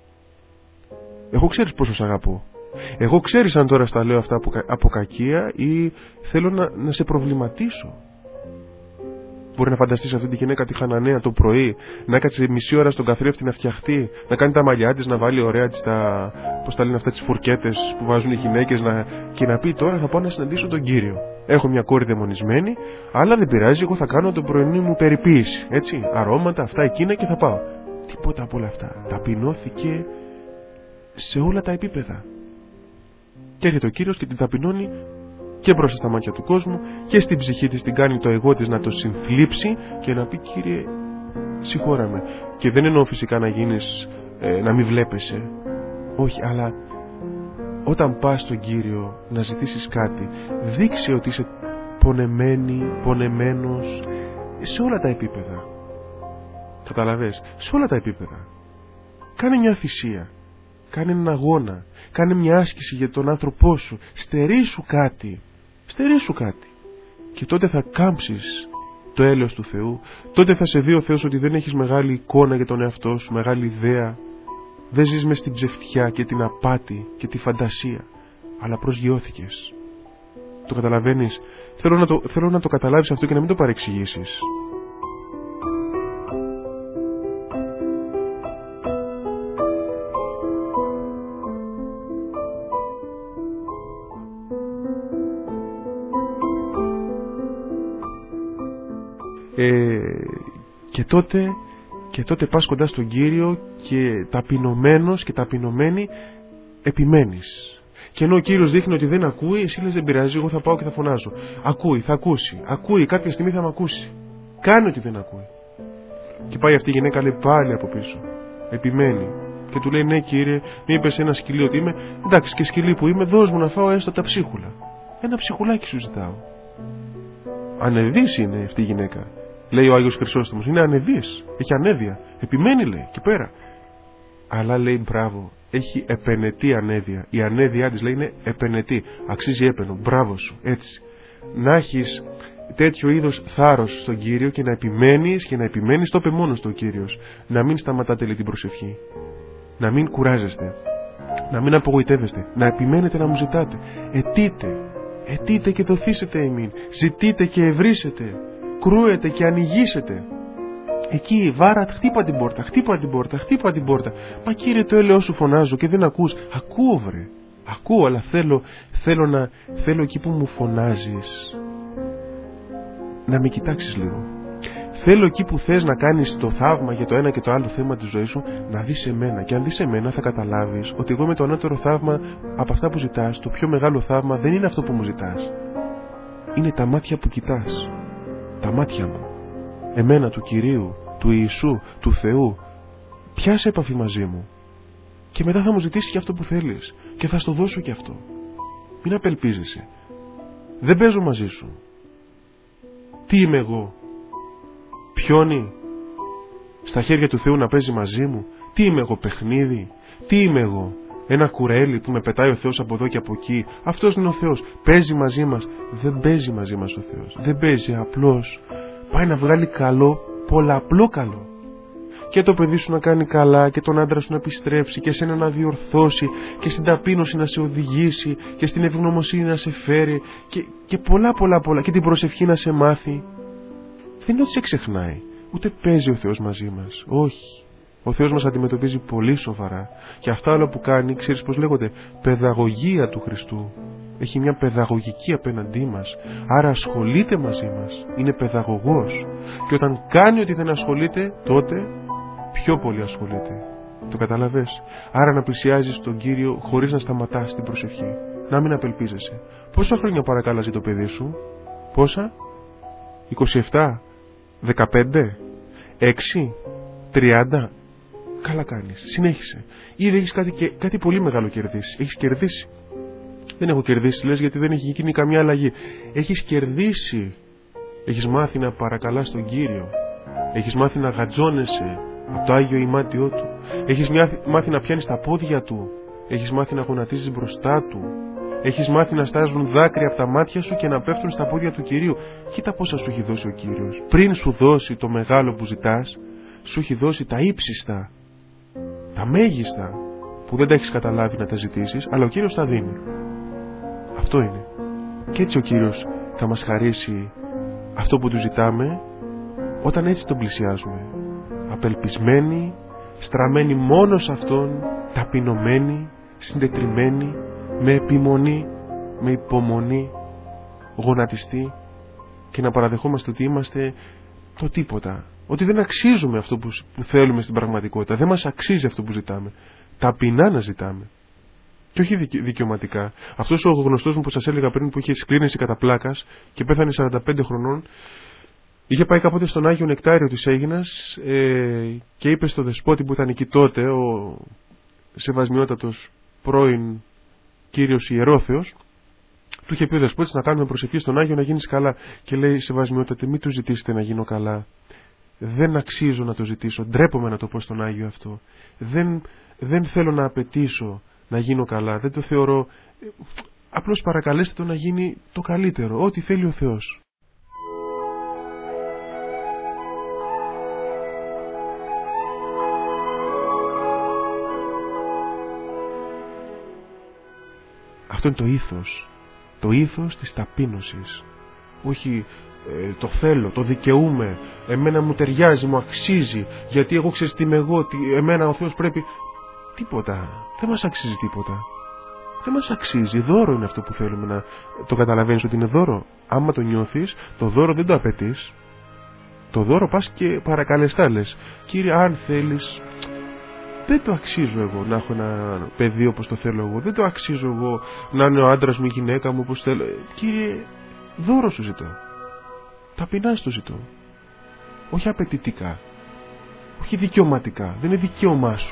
Εγώ ξέρεις πόσο σ' αγαπώ. Εγώ ξέρεις αν τώρα στα λέω αυτά από, από κακία ή θέλω να, να σε προβληματίσω. Μπορεί να φανταστείς αυτή τη γυναίκα τη Χαναναία το πρωί, να έκατσε μισή ώρα στον καθρέφτη να φτιαχτεί, να κάνει τα μαλλιά της, να βάλει ωραία της τα, πώς τα λένε αυτά, τις φουρκέτες που βάζουν οι γυναίκες, να, και να πει, τώρα θα πάω να συναντήσω τον Κύριο. Έχω μια κόρη δαιμονισμένη, αλλά δεν πειράζει, εγώ θα κάνω την πρωινή μου περιποίηση. Έτσι, αρώματα, αυτά, εκείνα και θα πάω. Τίποτα από όλα αυτά. Ταπεινώθηκε σε όλα τα επίπεδα. Και έρχεται ο Κύριος και την ταπεινώνει και μπροστά στα μάτια του κόσμου και στην ψυχή της την κάνει το εγώ της να το συνθλίψει και να πει, Κύριε, συγχώρα με. Και δεν εννοώ φυσικά να γίνεις, ε, να μην βλέπεσαι. Όχι, αλλά όταν πας στον Κύριο να ζητήσεις κάτι, δείξε ότι είσαι πονεμένη, πονεμένος σε όλα τα επίπεδα. Καταλαβες, σε όλα τα επίπεδα. Κάνε μια θυσία. Κάνε έναν αγώνα. Κάνε μια άσκηση για τον άνθρωπό σου. Στερήσου κάτι. Στερήσου κάτι. Και τότε θα κάμψεις το έλεος του Θεού. Τότε θα σε δει ο Θεός ότι δεν έχεις μεγάλη εικόνα για τον εαυτό σου, μεγάλη ιδέα. Δεν ζεις μες στην ψευτιά και την απάτη και τη φαντασία, αλλά προσγειώθηκες. Το καταλαβαίνεις? Θέλω να το, θέλω να το καταλάβεις αυτό και να μην το παρεξηγήσεις. Ε, και τότε και τότε πας κοντά στον Κύριο και ταπεινωμένος και ταπεινωμένη επιμένεις. Και ενώ ο Κύριος δείχνει ότι δεν ακούει, εσύ λες, δεν πειράζει, εγώ θα πάω και θα φωνάζω. Ακούει, θα ακούσει, ακούει, κάποια στιγμή θα με ακούσει. Κάνει ότι δεν ακούει. Και πάει αυτή η γυναίκα, λέει, πάλι από πίσω, επιμένει και του λέει, ναι Κύριε, μη είπες ένα σκυλί ότι είμαι? Εντάξει, και σκυλί που είμαι, δώσ' μου να φάω έστω τα ψίχουλα. Ένα ψιχουλάκι σου ζητάω. Ανεδύς είναι αυτή η γυναίκα. λέει ο Άγιος Χρυσόστομος. Είναι ανεδής, έχει ανέδεια. Επιμένει, λέει, εκεί πέρα. Αλλά λέει μπράβο, έχει επενετή ανέδεια. Η ανέδειά της, λέει, είναι επενετή. Αξίζει έπαινο. Μπράβο σου, έτσι. Να έχεις τέτοιο είδος θάρρος στον Κύριο και να επιμένεις και να επιμένεις, το είπε μόνος του ο Κύριος. Να μην σταματάτε, λέει, την προσευχή. Να μην κουράζεστε. Να μην απογοητεύεστε. Να επιμένετε να μου ζητάτε. Αιτείτε. Αιτείτε και δοθήσετε εμήν. Ζητείτε και ευρύσετε. Κρούετε και ανοιγήσετε. Εκεί βάρα, χτύπα την πόρτα, χτύπα την πόρτα, χτύπα την πόρτα. Μα Κύριε, το έλεος σου φωνάζω και δεν ακούς. Ακούω, βρε. Ακούω, αλλά θέλω, θέλω να, θέλω εκεί που μου φωνάζεις να με κοιτάξεις λίγο. Θέλω εκεί που θες να κάνεις το θαύμα για το ένα και το άλλο θέμα της ζωής σου, να δεις εμένα. Και αν δεις εμένα θα καταλάβεις ότι εγώ είμαι το ανώτερο θαύμα από αυτά που ζητάς. Το πιο μεγάλο θαύμα δεν είναι αυτό που μου ζητάς. Είναι τα μάτια που κοιτάς. Τα μάτια μου. Εμένα, του Κυρίου, του Ιησού, του Θεού. Πιάσε επαφή μαζί μου. Και μετά θα μου ζητήσεις και αυτό που θέλεις. Και θα στο δώσω και αυτό. Μην απελπίζεσαι. Δεν παίζω μαζί σου. Τι είμαι εγώ? Πιόνι στα χέρια του Θεού να παίζει μαζί μου? Τι είμαι εγώ, παιχνίδι? Τι είμαι εγώ, ένα κουρέλι που με πετάει ο Θεός από εδώ και από εκεί? Αυτός είναι ο Θεός. Παίζει μαζί μας? Δεν παίζει μαζί μας ο Θεός. Δεν παίζει, απλώς πάει να βγάλει καλό, πολλαπλό καλό. Και το παιδί σου να κάνει καλά, και τον άντρα σου να επιστρέψει, και εσένα να διορθώσει, και στην ταπείνωση να σε οδηγήσει, και στην ευγνωμοσύνη να σε φέρει, και, και πολλά πολλά πολλά, και την προσευχή να σε μάθει. Δεν είναι ότι σε ξεχνάει, ούτε παίζει ο Θεός μαζί μας. Όχι. Ο Θεός μας αντιμετωπίζει πολύ σοβαρά. Και αυτά όλα που κάνει, ξέρεις πως λέγονται? Παιδαγωγία του Χριστού. Έχει μια παιδαγωγική απέναντί μας. Άρα ασχολείται μαζί μας. Είναι παιδαγωγός. Και όταν κάνει ότι δεν ασχολείται, τότε πιο πολύ ασχολείται. Το καταλαβες? Άρα να πλησιάζεις τον Κύριο χωρίς να σταματάς την προσευχή. Να μην απελπίζεσαι. Πόσα χρόνια παρακάλασε το παιδί σου? Πόσα? είκοσι επτά, δεκαπέντε, έξι, τριάντα. Καλά κάνεις. Συνέχισε. Ήδη έχεις κάτι, κάτι πολύ μεγάλο κερδίσει. Έχεις κερδίσει. Δεν έχω κερδίσει, λες, γιατί δεν έχει γίνει καμιά αλλαγή. Έχεις κερδίσει. Έχεις μάθει να παρακαλάς τον Κύριο. Έχεις μάθει να γατζώνεσαι από το Άγιο ημάτιό Του. Έχεις μάθει να πιάνεις τα πόδια Του. Έχεις μάθει να γονατίζεις μπροστά Του. Έχεις μάθει να στάζουν δάκρυα από τα μάτια σου και να πέφτουν στα πόδια του Κυρίου. Κοίτα πόσα σου έχει δώσει ο Κύριος. Πριν σου δώσει το μεγάλο που ζητάς, σου έχει δώσει τα ύψιστα, τα μέγιστα, που δεν τα έχεις καταλάβει να τα ζητήσεις, αλλά ο Κύριος τα δίνει. Αυτό είναι. Και έτσι ο Κύριος θα μας χαρίσει αυτό που του ζητάμε, όταν έτσι τον πλησιάζουμε. Απελπισμένοι, στραμμένοι μόνο σε Αυτόν, ταπεινωμένοι, συντετριμμένοι, με επιμονή, με υπομονή, γονατιστή, και να παραδεχόμαστε ότι είμαστε το τίποτα. Ότι δεν αξίζουμε αυτό που, που θέλουμε στην πραγματικότητα. Δεν μας αξίζει αυτό που ζητάμε. Ταπεινά να ζητάμε. Και όχι δικαι, δικαιωματικά. Αυτός ο γνωστός μου που σας έλεγα πριν, που είχε σκλήνεση κατά πλάκας και πέθανε σαράντα πέντε χρονών, είχε πάει κάποτε στον Άγιο Νεκτάριο της Αίγινας ε, και είπε στο δεσπότη που ήταν εκεί τότε, ο σεβασμιότατος πρώην Κύριος Ιερόθεος, του είχε πει ο δεσπότης να κάνουμε προσευχή στον Άγιο να γίνεις καλά. Και λέει: σεβασμιότατε, μην του ζητήσετε να γίνω καλά. Δεν αξίζω να το ζητήσω. Ντρέπομαι να το πω στον Άγιο αυτό. Δεν, δεν θέλω να απαιτήσω να γίνω καλά. Δεν το θεωρώ. Απλώς παρακαλέστε το να γίνει το καλύτερο. Ό,τι θέλει ο Θεός. Αυτό είναι το ήθος. Το ήθος της ταπείνωσης. Όχι ε, το θέλω, το δικαιούμαι, εμένα μου ταιριάζει, μου αξίζει, γιατί εγώ ξέρεις τι είμαι εγώ, τι, εμένα ο Θεός πρέπει. Τίποτα. Δεν μας αξίζει τίποτα. Δεν μας αξίζει. Δώρο είναι αυτό που θέλουμε να το καταλαβαίνεις ότι είναι δώρο. Άμα το νιώθεις, το δώρο δεν το απαιτείς. Το δώρο πας και παρακαλεστά λες: Κύριε, αν θέλεις, δεν το αξίζω εγώ να έχω ένα παιδί όπως το θέλω εγώ. Δεν το αξίζω εγώ να είναι ο άντρας μου, η γυναίκα μου όπως θέλω. Κύριε, δώρο σου ζητώ. Ταπεινά στο ζητώ. Όχι απαιτητικά. Όχι δικαιωματικά. Δεν είναι δικαίωμά σου.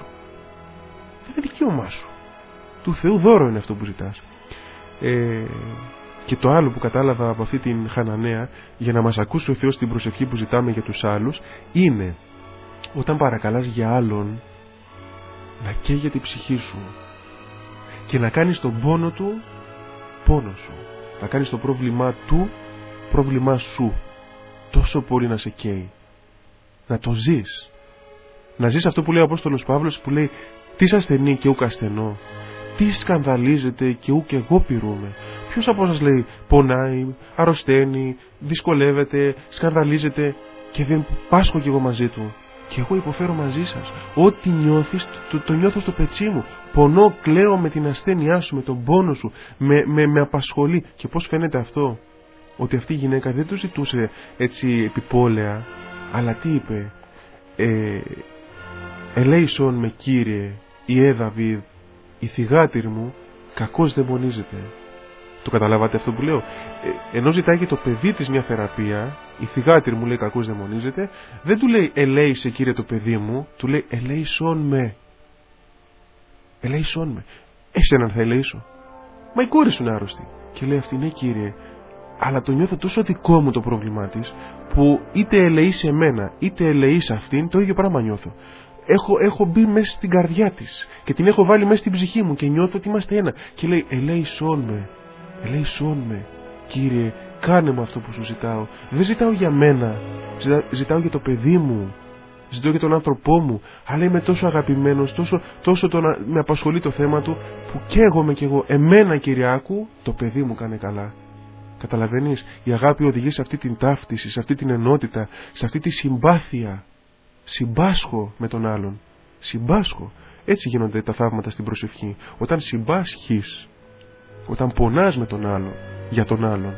Δεν είναι δικαίωμά σου. Του Θεού δώρο είναι αυτό που ζητάς. Ε, Και το άλλο που κατάλαβα από αυτή την Χαναναία, για να μας ακούσει ο Θεός την προσευχή που ζητάμε για τους άλλους, είναι όταν παρακαλάς για άλλον να καίγεται η ψυχή σου και να κάνεις τον πόνο του πόνο σου, να κάνεις το πρόβλημά του πρόβλημά σου, τόσο πολύ να σε καίει, να το ζεις, να ζεις αυτό που λέει ο Απόστολος Παύλος, που λέει «Τις ασθενεί και ούκ ασθενώ, τι σκανδαλίζεται και ούκ εγώ πειρούμε». Ποιος από σας λέει πονάει, αρρωσταίνει, δυσκολεύεται, σκανδαλίζεται και δεν πάσχω κι εγώ μαζί του? Και εγώ υποφέρω μαζί σας. Ό,τι νιώθεις το, το νιώθω στο πετσί μου. Πονώ, κλαίω με την ασθένειά σου, με τον πόνο σου, με, με, με απασχολεί. Και πώς φαίνεται αυτό? Ότι αυτή η γυναίκα δεν το ζητούσε έτσι επιπόλαια, αλλά τι είπε? Ε, Ελέησον με Κύριε, Ιε Δαβίδ, η θυγάτηρ μου κακώς δαιμονίζεται. Το καταλάβατε αυτό που λέω? Ε, ενώ ζητάει και το παιδί της μια θεραπεία, η θυγάτηρ μου λέει κακώς δαιμονίζεται, δεν του λέει ελέησε Κύριε το παιδί μου, του λέει ελέησον με. Ελέησον με. Εσέναν θα ελέησω. Μα η κόρη σου είναι άρρωστη. Και λέει αυτή, ναι Κύριε, αλλά το νιώθω τόσο δικό μου το πρόβλημά της, που είτε ελεήσει εμένα είτε ελεήσει αυτήν, το ίδιο πράγμα νιώθω. Έχω, έχω μπει μέσα στην καρδιά της και την έχω βάλει μέσα στην ψυχή μου και νιώθω ότι είμαστε ένα. Και λέει ελέησον με, ελέησον με Κύριε, κάνε μου αυτό που σου ζητάω. Δεν ζητάω για μένα, ζητά, ζητάω για το παιδί μου, ζητάω για τον άνθρωπό μου, αλλά είμαι τόσο αγαπημένος, τόσο, τόσο το να με απασχολεί το θέμα του, που καίγομαι κι εγώ. Εμένα Κυριάκου, το παιδί μου κάνε καλά. Καταλαβαίνεις, η αγάπη οδηγεί σε αυτή την ταύτιση, σε αυτή την ενότητα, σε αυτή τη συμπάθεια. Συμπάσχω με τον άλλον. Συμπάσχω. Έτσι γίνονται τα θαύματα στην προσευχή. Όταν συμπάσχεις, όταν πονάς με τον άλλον, για τον άλλον,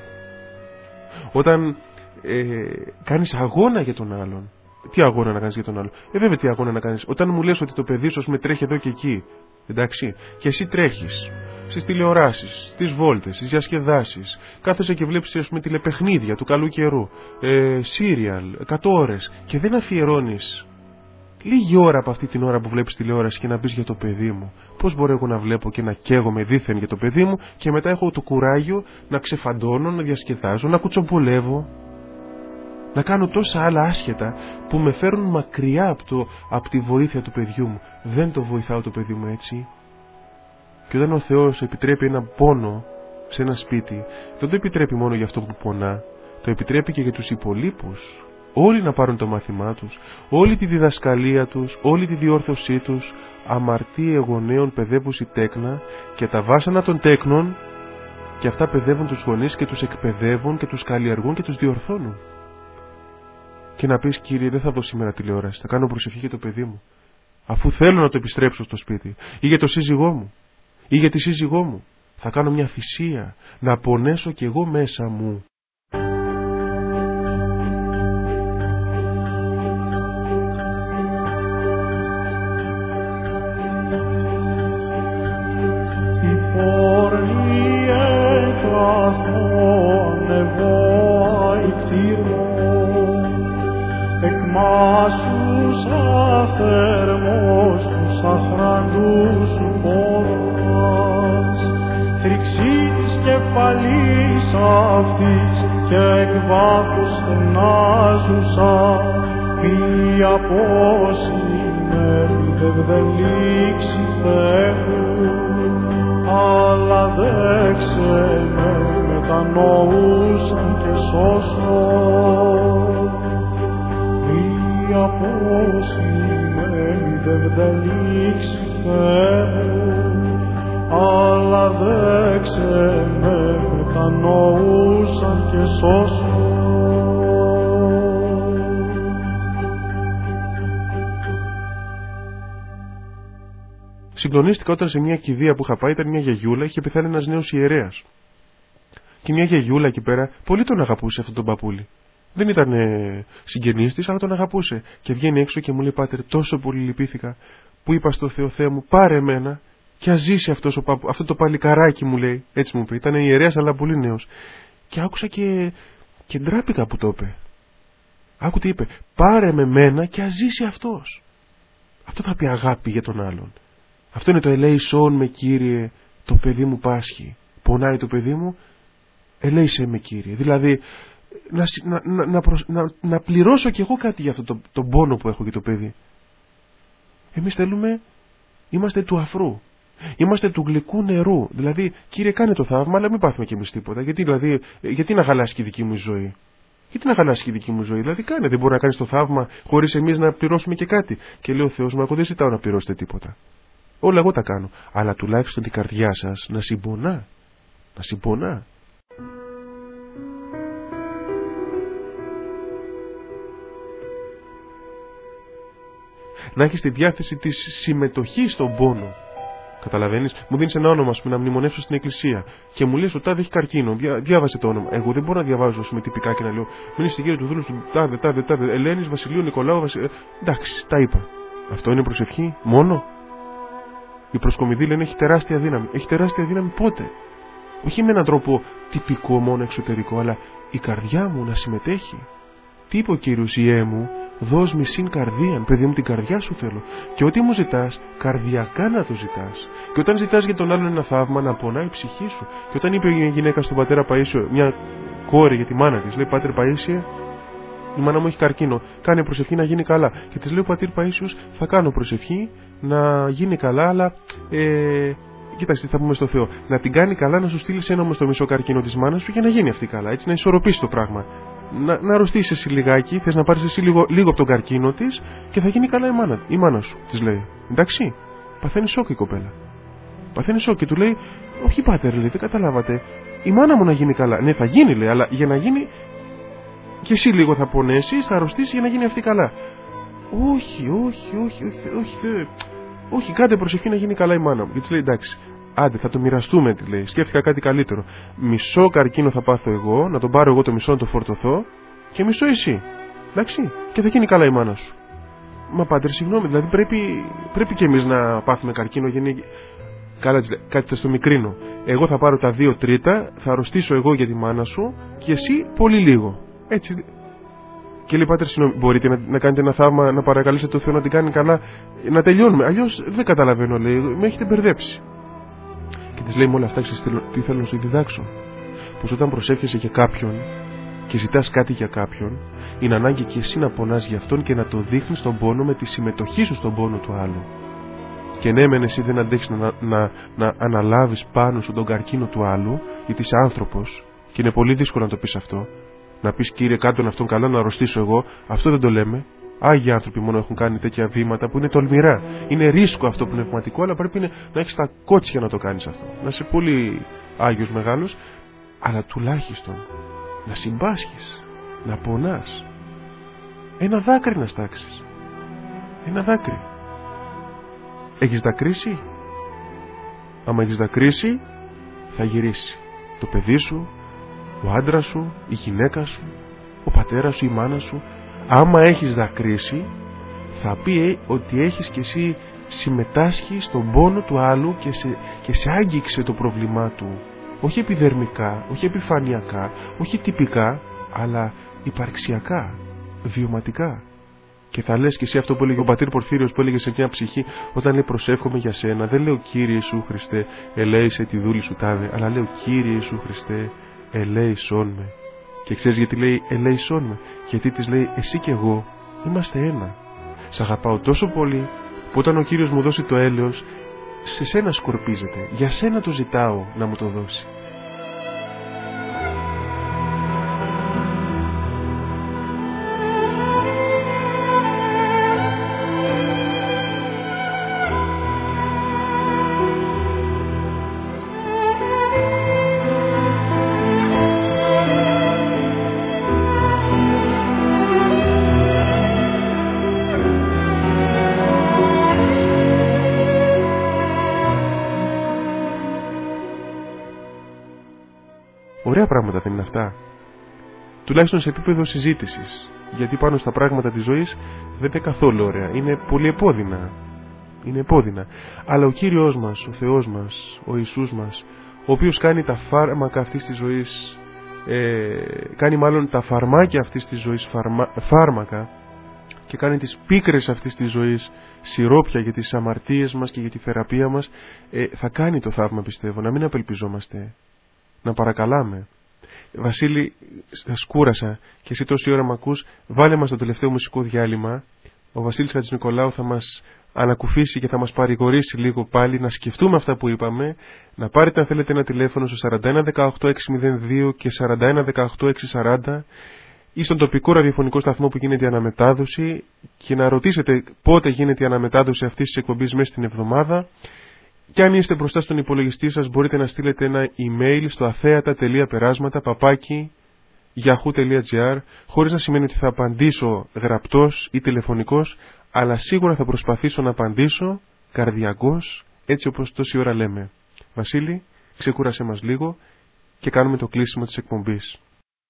όταν ε, κάνεις αγώνα για τον άλλον. Τι αγώνα να κάνεις για τον άλλον? Ε, βέβαια τι αγώνα να κάνεις. Όταν μου λες ότι το παιδί σου με τρέχει εδώ και εκεί, εντάξει, και εσύ τρέχεις στις τηλεοράσεις, στις βόλτες, στις διασκεδάσεις, κάθεσαι και βλέπεις, ας πούμε, τηλεπαιχνίδια του καλού καιρού, ε, σύριαλ, εκατό ώρες, και δεν αφιερώνεις λίγη ώρα από αυτή την ώρα που βλέπεις τηλεόραση και να πεις για το παιδί μου. Πώς μπορώ εγώ να βλέπω και να καίγομαι δήθεν για το παιδί μου και μετά έχω το κουράγιο να ξεφαντώνω, να διασκεδάζω, να κουτσομπολεύω, να κάνω τόσα άλλα άσχετα που με φέρνουν μακριά από, το, από τη βοήθεια του παιδιού μου. Δεν το βοηθάω το παιδί μου έτσι. Και όταν ο Θεός επιτρέπει ένα πόνο σε ένα σπίτι, δεν το επιτρέπει μόνο για αυτό που πονά, το επιτρέπει και για τους υπολείπους. Όλοι να πάρουν το μάθημά τους, όλη τη διδασκαλία τους, όλη τη διόρθωσή τους. Αμαρτία γονέων παιδεύουσι τέκνα, και τα βάσανα των τέκνων, και αυτά παιδεύουν τους γονείς και τους εκπαιδεύουν και τους καλλιεργούν και τους διορθώνουν. Και να πεις, Κύριε, δεν θα δω σήμερα τηλεόραση, θα κάνω προσευχή για το παιδί μου, αφού θέλω να το επιστρέψω στο σπίτι, ή για το σύζυγό μου, ή για τη σύζυγό μου. Θα κάνω μια θυσία, να πονέσω κι εγώ μέσα μου. Συγκλονίστηκα όταν σε μια κηδεία που είχα πάει, ήταν μια γιαγιούλα, είχε πεθάνει ένας νέος ιερέας. Και μια γιαγιούλα εκεί πέρα, πολύ τον αγαπούσε αυτόν τον παππούλη. Δεν ήταν ε, συγγενής της, αλλά τον αγαπούσε. Και βγαίνει έξω και μου λέει, Πάτερ, τόσο πολύ λυπήθηκα που είπα στο Θεό, Θεέ μου, πάρε εμένα και ας ζήσει αυτός ο παππού, αυτό το παλικαράκι, μου λέει. Έτσι μου είπε. Ήταν ιερέας, αλλά πολύ νέος. Και άκουσα και, και ντράπηκα που το είπε. Άκου τι είπε, πάρε με μένα και ας ζήσει αυτός. Αυτό θα πει αγάπη για τον άλλον. Αυτό είναι το ελέησον με, Κύριε, το παιδί μου πάσχει. Πονάει το παιδί μου, ελέησέ με Κύριε. Δηλαδή να, να, να, προσ, να, να πληρώσω κι εγώ κάτι για αυτό το, τον πόνο που έχω για το παιδί. Εμείς θέλουμε, είμαστε του αφρού. Είμαστε του γλυκού νερού. Δηλαδή, Κύριε, κάνε το θαύμα, αλλά μην πάθουμε κι εμείς τίποτα. Γιατί, δηλαδή, γιατί να χαλάσει και η δική μου ζωή. Γιατί να χαλάσει και η δική μου ζωή. Δηλαδή, κάνε. Δεν μπορεί να κάνει το θαύμα χωρίς εμείς να πληρώσουμε και κάτι. Και λέει ο Θεός μου, εγώ δεν ζητάω να πληρώσετε τίποτα. Όλα εγώ τα κάνω. Αλλά τουλάχιστον η καρδιά σας να συμπονά. Να συμπονά. Να έχεις τη διάθεση της συμμετοχής στον πόνο. Καταλαβαίνεις, μου δίνεις ένα όνομα σου να μνημονεύσω στην εκκλησία και μου λες ο τάδε έχει καρκίνο. Διά, διάβασε το όνομα. Εγώ δεν μπορώ να διαβάζω με τυπικά και να λέω μην στη γύρω του δούλου σου τάδε, τάδε, τάδε. Ελένης, Βασιλείου, Νικολάου, Βασιλείου. Εντάξει, τα είπα. Αυτό είναι προσευχή μόνο. Η προσκομιδή λένε έχει τεράστια δύναμη. Έχει τεράστια δύναμη πότε? Όχι με έναν τρόπο τυπικό μόνο εξωτερικό, αλλά η καρδιά μου να συμμετέχει. Τι είπε ο Κύριος, Ιε μου, δώσ' μη συν καρδίαν, παιδί μου, την καρδιά σου θέλω. Και ό,τι μου ζητάς, καρδιακά να το ζητάς. Και όταν ζητάς για τον άλλον ένα θαύμα, να πονάει η ψυχή σου. Και όταν είπε η γυναίκα στον πατέρα Παΐσιο, μια κόρη για τη μάνα της, λέει Πάτερ Παΐσιε, η μάνα μου έχει καρκίνο, κάνε προσευχή να γίνει καλά. Και της λέει ο πατήρ Παΐσιος, θα κάνω προσευχή να γίνει καλά, αλλά. Ε, Κοίταξε τι θα πούμε στο Θεό. Να την κάνει καλά, να σου στείλει ένα όμως το μισό καρκίνο της μάνας σου για να γίνει αυτή καλά. Έτσι να ισορροπήσει το πράγμα. Να, να αρρωστήσει εσύ λιγάκι, θες να πάρεις εσύ λίγο, λίγο από τον καρκίνο της και θα γίνει καλά η μάνα, η μάνα σου, της λέει. Εντάξει, παθαίνει σοκ η κοπέλα. Παθαίνει σοκ και του λέει, όχι πάτερ, λέει, δεν καταλάβατε. Η μάνα μου να γίνει καλά. Ναι, θα γίνει, λέει, αλλά για να γίνει και εσύ λίγο θα πονέσεις, θα αρρωστήσεις για να γίνει αυτή καλά. Όχι, όχι, όχι, όχι, όχι, όχι, όχι, κάντε προσευχή να γίνει καλά η μάνα μου. Και της λέει, εντάξει. Άντε, θα το μοιραστούμε, τη λέει. Σκέφτηκα κάτι καλύτερο. Μισό καρκίνο θα πάθω εγώ, να τον πάρω εγώ το μισό να το φορτωθώ και μισό εσύ. Εντάξει, και θα γίνει καλά η μάνα σου. Μα πάτερ, συγγνώμη, δηλαδή πρέπει, πρέπει και εμείς να πάθουμε καρκίνο. Γεννή... Καλά, κάτι θα στο μικρύνω. Εγώ θα πάρω τα δύο τρίτα, θα αρρωστήσω εγώ για τη μάνα σου και εσύ πολύ λίγο. Έτσι. Και λέει, πάτερ, συγγνώμη, μπορείτε να, να κάνετε ένα θαύμα, να παρακαλέσετε το Θεό να την κάνει καλά, να τελειώνουμε. Αλλιώς δεν καταλαβαίνω, λέει, με έχετε μπερδέψει. Και της λέει με όλα αυτά, τι θέλω να σου διδάξω. Πως όταν προσεύχεσαι για κάποιον και ζητάς κάτι για κάποιον, είναι ανάγκη και εσύ να πονάς για αυτόν και να το δείχνεις τον πόνο με τη συμμετοχή σου στον πόνο του άλλου. Και ναι, μεν εσύ δεν αντέχεις να, να, να αναλάβεις πάνω σου τον καρκίνο του άλλου, γιατί είσαι άνθρωπος και είναι πολύ δύσκολο να το πεις αυτό. Να πεις, Κύριε, κάτω τον αυτόν καλά, να αρρωστήσω εγώ. Αυτό δεν το λέμε. Άγιοι άνθρωποι μόνο έχουν κάνει τέτοια βήματα που είναι τολμηρά. Είναι ρίσκο αυτό πνευματικό, αλλά πρέπει να έχεις τα κότσια να το κάνεις αυτό. Να είσαι πολύ άγιος μεγάλος, αλλά τουλάχιστον να συμπάσχεις, να πονάς. Ένα δάκρυ να στάξεις. Ένα δάκρυ. Έχεις δακρύσει? Άμα έχεις δακρύσει, θα γυρίσει. Το παιδί σου, ο άντρας σου, η γυναίκα σου, ο πατέρας σου, η μάνα σου. Άμα έχεις δακρύσει, θα πει ότι έχεις κι εσύ συμμετάσχει στον πόνο του άλλου και σε, και σε άγγιξε το πρόβλημά του. Όχι επιδερμικά, όχι επιφανειακά, όχι τυπικά, αλλά υπαρξιακά, βιωματικά. Και θα λες κι εσύ αυτό που έλεγε ο πατήρ Πορφύριος, που έλεγε σε μια ψυχή, όταν λέει προσεύχομαι για σένα, δεν λέω Κύριε Ιησού Χριστέ, ελέησε τη δούλη σου τάδε, αλλά λέω Κύριε Ιησού Χριστέ, ελέησόν με. Και ξέρεις γιατί λέει ελέησόν με? Γιατί της λέει εσύ και εγώ είμαστε ένα. Σ' αγαπάω τόσο πολύ που όταν ο Κύριος μου δώσει το έλεος, σε σένα σκορπίζεται. Για σένα το ζητάω να μου το δώσει. Ωραία πράγματα δεν είναι αυτά? Τουλάχιστον σε επίπεδο συζήτησης. Γιατί πάνω στα πράγματα της ζωής δεν είναι καθόλου ωραία. Είναι πολύ επώδυνα. Είναι επώδυνα. Αλλά ο Κύριος μας, ο Θεός μας, ο Ιησούς μας, ο οποίος κάνει τα φάρμακα αυτής της ζωής, ε, κάνει μάλλον τα φαρμάκια αυτής της ζωής φαρμα, φάρμακα και κάνει τις πίκρες αυτής της ζωής σιρόπια για τις αμαρτίες μας και για τη θεραπεία μας, ε, θα κάνει το θαύμα, πιστεύω. Να μην απελπιζόμαστε. Να παρακαλάμε. Βασίλη, σκούρασα και εσύ τόση ώρα μ' ακούς. Βάλε μας το τελευταίο μουσικό διάλειμμα. Ο Βασίλης Χατζηνικολάου θα μας ανακουφίσει και θα μας παρηγορήσει λίγο πάλι να σκεφτούμε αυτά που είπαμε. Να πάρετε αν θέλετε ένα τηλέφωνο στο σαράντα ένα δεκαοκτώ εξακόσια δύο και σαράντα ένα δεκαοκτώ εξακόσια σαράντα ή στον τοπικό ραδιοφωνικό σταθμό που γίνεται η αναμετάδοση και να ρωτήσετε πότε γίνεται η αναμετάδοση αυτής της εκπομπής μέσα στην εβδομάδα. Και αν είστε μπροστά στον υπολογιστή σας μπορείτε να στείλετε ένα email στο αθέατα τελεία περάσματα παπάκι yahoo τελεία gr, χωρίς να σημαίνει ότι θα απαντήσω γραπτός ή τηλεφωνικός, αλλά σίγουρα θα προσπαθήσω να απαντήσω καρδιακός, έτσι όπως τόση ώρα λέμε. Βασίλη, ξεκούρασέ μας λίγο και κάνουμε το κλείσιμο της εκπομπής.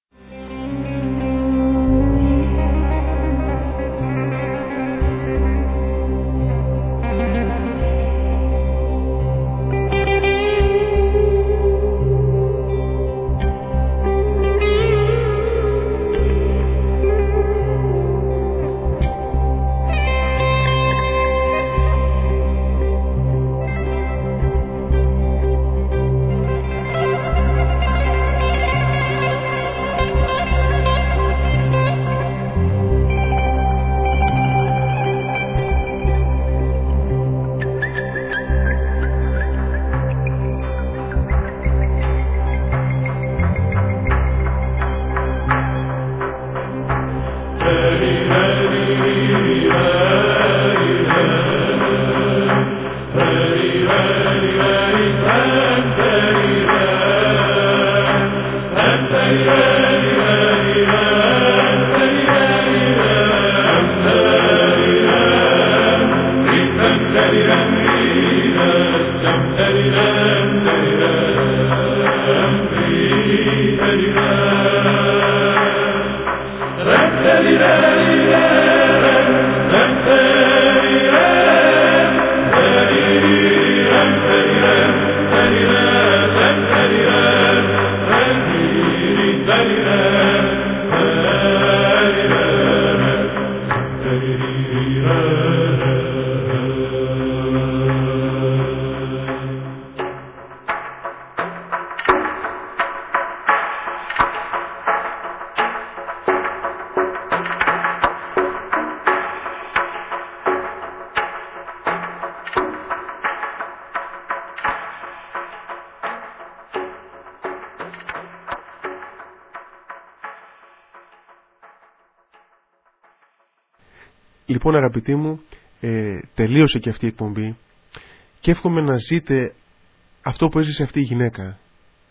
Λοιπόν, αγαπητοί μου, ε, τελείωσε και αυτή η εκπομπή και εύχομαι να ζείτε αυτό που έζησε αυτή η γυναίκα.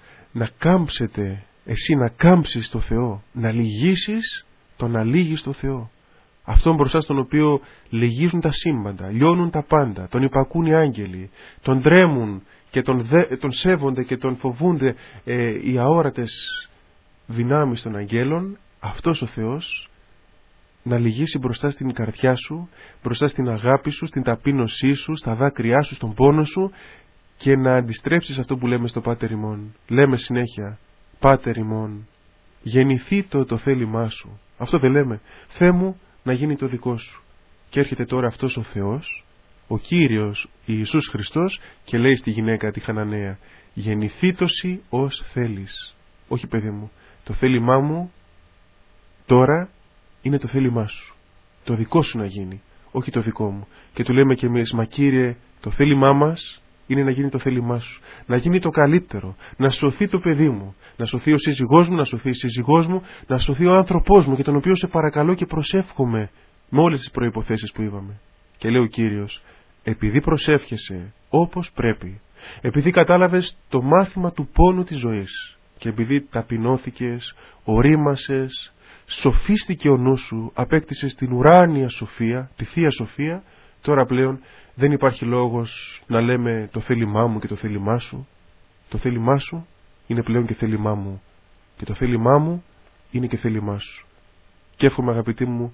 Να κάμψετε, εσύ να κάμψεις το Θεό, να λυγίσεις τον αλήγιστο Θεό. Αυτόν μπροστά στον οποίο λυγίζουν τα σύμπαντα, λιώνουν τα πάντα, τον υπακούν οι άγγελοι, τον τρέμουν και τον, δε, τον σέβονται και τον φοβούνται ε, οι αόρατες δυνάμεις των αγγέλων. Αυτός ο Θεός να λυγίσει μπροστά στην καρδιά σου, μπροστά στην αγάπη σου, στην ταπείνωσή σου, στα δάκρυά σου, στον πόνο σου και να αντιστρέψεις αυτό που λέμε στο Πάτερ ημών. Λέμε συνέχεια, Πάτερ ημών, γεννηθεί το, το θέλημά σου. Αυτό δεν λέμε, Θεέ μου να γίνει το δικό σου. Και έρχεται τώρα αυτός ο Θεός, ο Κύριος Ιησούς Χριστός και λέει στη γυναίκα τη Χαναναία, γεννηθήτωση ως θέλεις. Όχι παιδί μου, το θέλημά μου τώρα είναι το θέλημά σου. Το δικό σου να γίνει, όχι το δικό μου. Και του λέμε κι εμείς, μα Κύριε, το θέλημά μας είναι να γίνει το θέλημά σου. Να γίνει το καλύτερο. Να σωθεί το παιδί μου. Να σωθεί ο σύζυγός μου, να σωθεί η σύζυγός μου, να σωθεί ο άνθρωπός μου, για τον οποίο σε παρακαλώ και προσεύχομαι με όλες τις προϋποθέσεις που είπαμε. Και λέει ο Κύριος, επειδή προσεύχεσαι όπως πρέπει, επειδή κατάλαβες το μάθημα του πόνου της ζωής και επειδή ταπεινώθηκες, ορίμασες, σοφίστηκε ο νους σου, απέκτησες την ουράνια σοφία, τη Θεία Σοφία, τώρα πλέον δεν υπάρχει λόγος να λέμε το θέλημά μου και το θέλημά σου. Το θέλημά σου είναι πλέον και θέλημά μου και το θέλημά μου είναι και θέλημά σου. Και εύχομαι, αγαπητοί μου,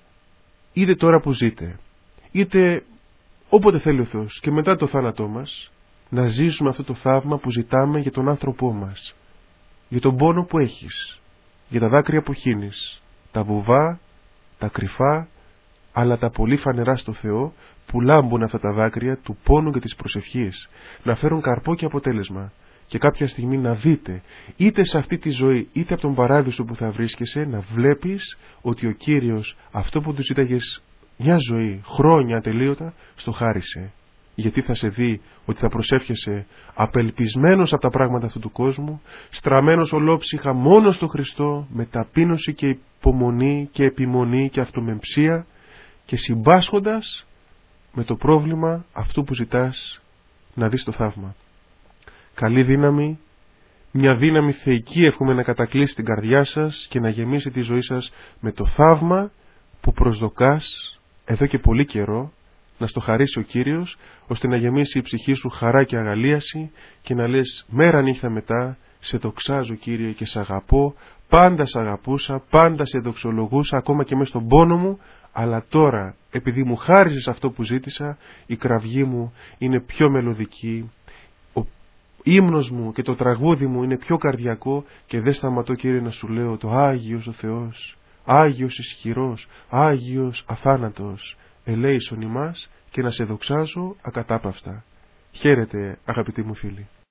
είτε τώρα που ζείτε, είτε όποτε θέλει ο Θεός και μετά το θάνατό μας, να ζήσουμε αυτό το θαύμα που ζητάμε για τον άνθρωπό μας, για τον πόνο που έχεις, για τα δάκρυα που χύνεις, τα βουβά, τα κρυφά, αλλά τα πολύ φανερά στο Θεό, που λάμπουν αυτά τα δάκρυα του πόνου και της προσευχής, να φέρουν καρπό και αποτέλεσμα. και κάποια στιγμή να δείτε, είτε σε αυτή τη ζωή είτε από τον παράδεισο που θα βρίσκεσαι, να βλέπεις ότι ο Κύριος αυτό που του ζήταγες μια ζωή, χρόνια ατελείωτα, στο χάρισε. Γιατί θα σε δει ότι θα προσεύχεσαι απελπισμένος από τα πράγματα αυτού του κόσμου, στραμμένος ολόψυχα μόνο στο Χριστό, με ταπείνωση και υπομονή και επιμονή και αυτομεμψία, και συμπάσχοντας με το πρόβλημα αυτού που ζητάς να δεις το θαύμα. Καλή δύναμη, μια δύναμη θεϊκή εύχομαι να κατακλείσει την καρδιά σας και να γεμίσει τη ζωή σας με το θαύμα που προσδοκάς εδώ και πολύ καιρό να στο χαρίσει ο Κύριος, ώστε να γεμίσει η ψυχή σου χαρά και αγαλίαση και να λες μέρα νύχτα μετά, σε δοξάζω Κύριε και σε αγαπώ, πάντα σε αγαπούσα, πάντα σε δοξολογούσα ακόμα και μέσα στον πόνο μου, αλλά τώρα επειδή μου χάρισες αυτό που ζήτησα, η κραυγή μου είναι πιο μελωδική, ο ύμνος μου και το τραγούδι μου είναι πιο καρδιακό και δεν σταματώ Κύριε να σου λέω το Άγιος ο Θεός, Άγιος ισχυρός, Άγιος αθάνατος, ελέησον ημάς, και να σε δοξάζω ακατάπαυστα. Χαίρετε αγαπητοί μου φίλοι.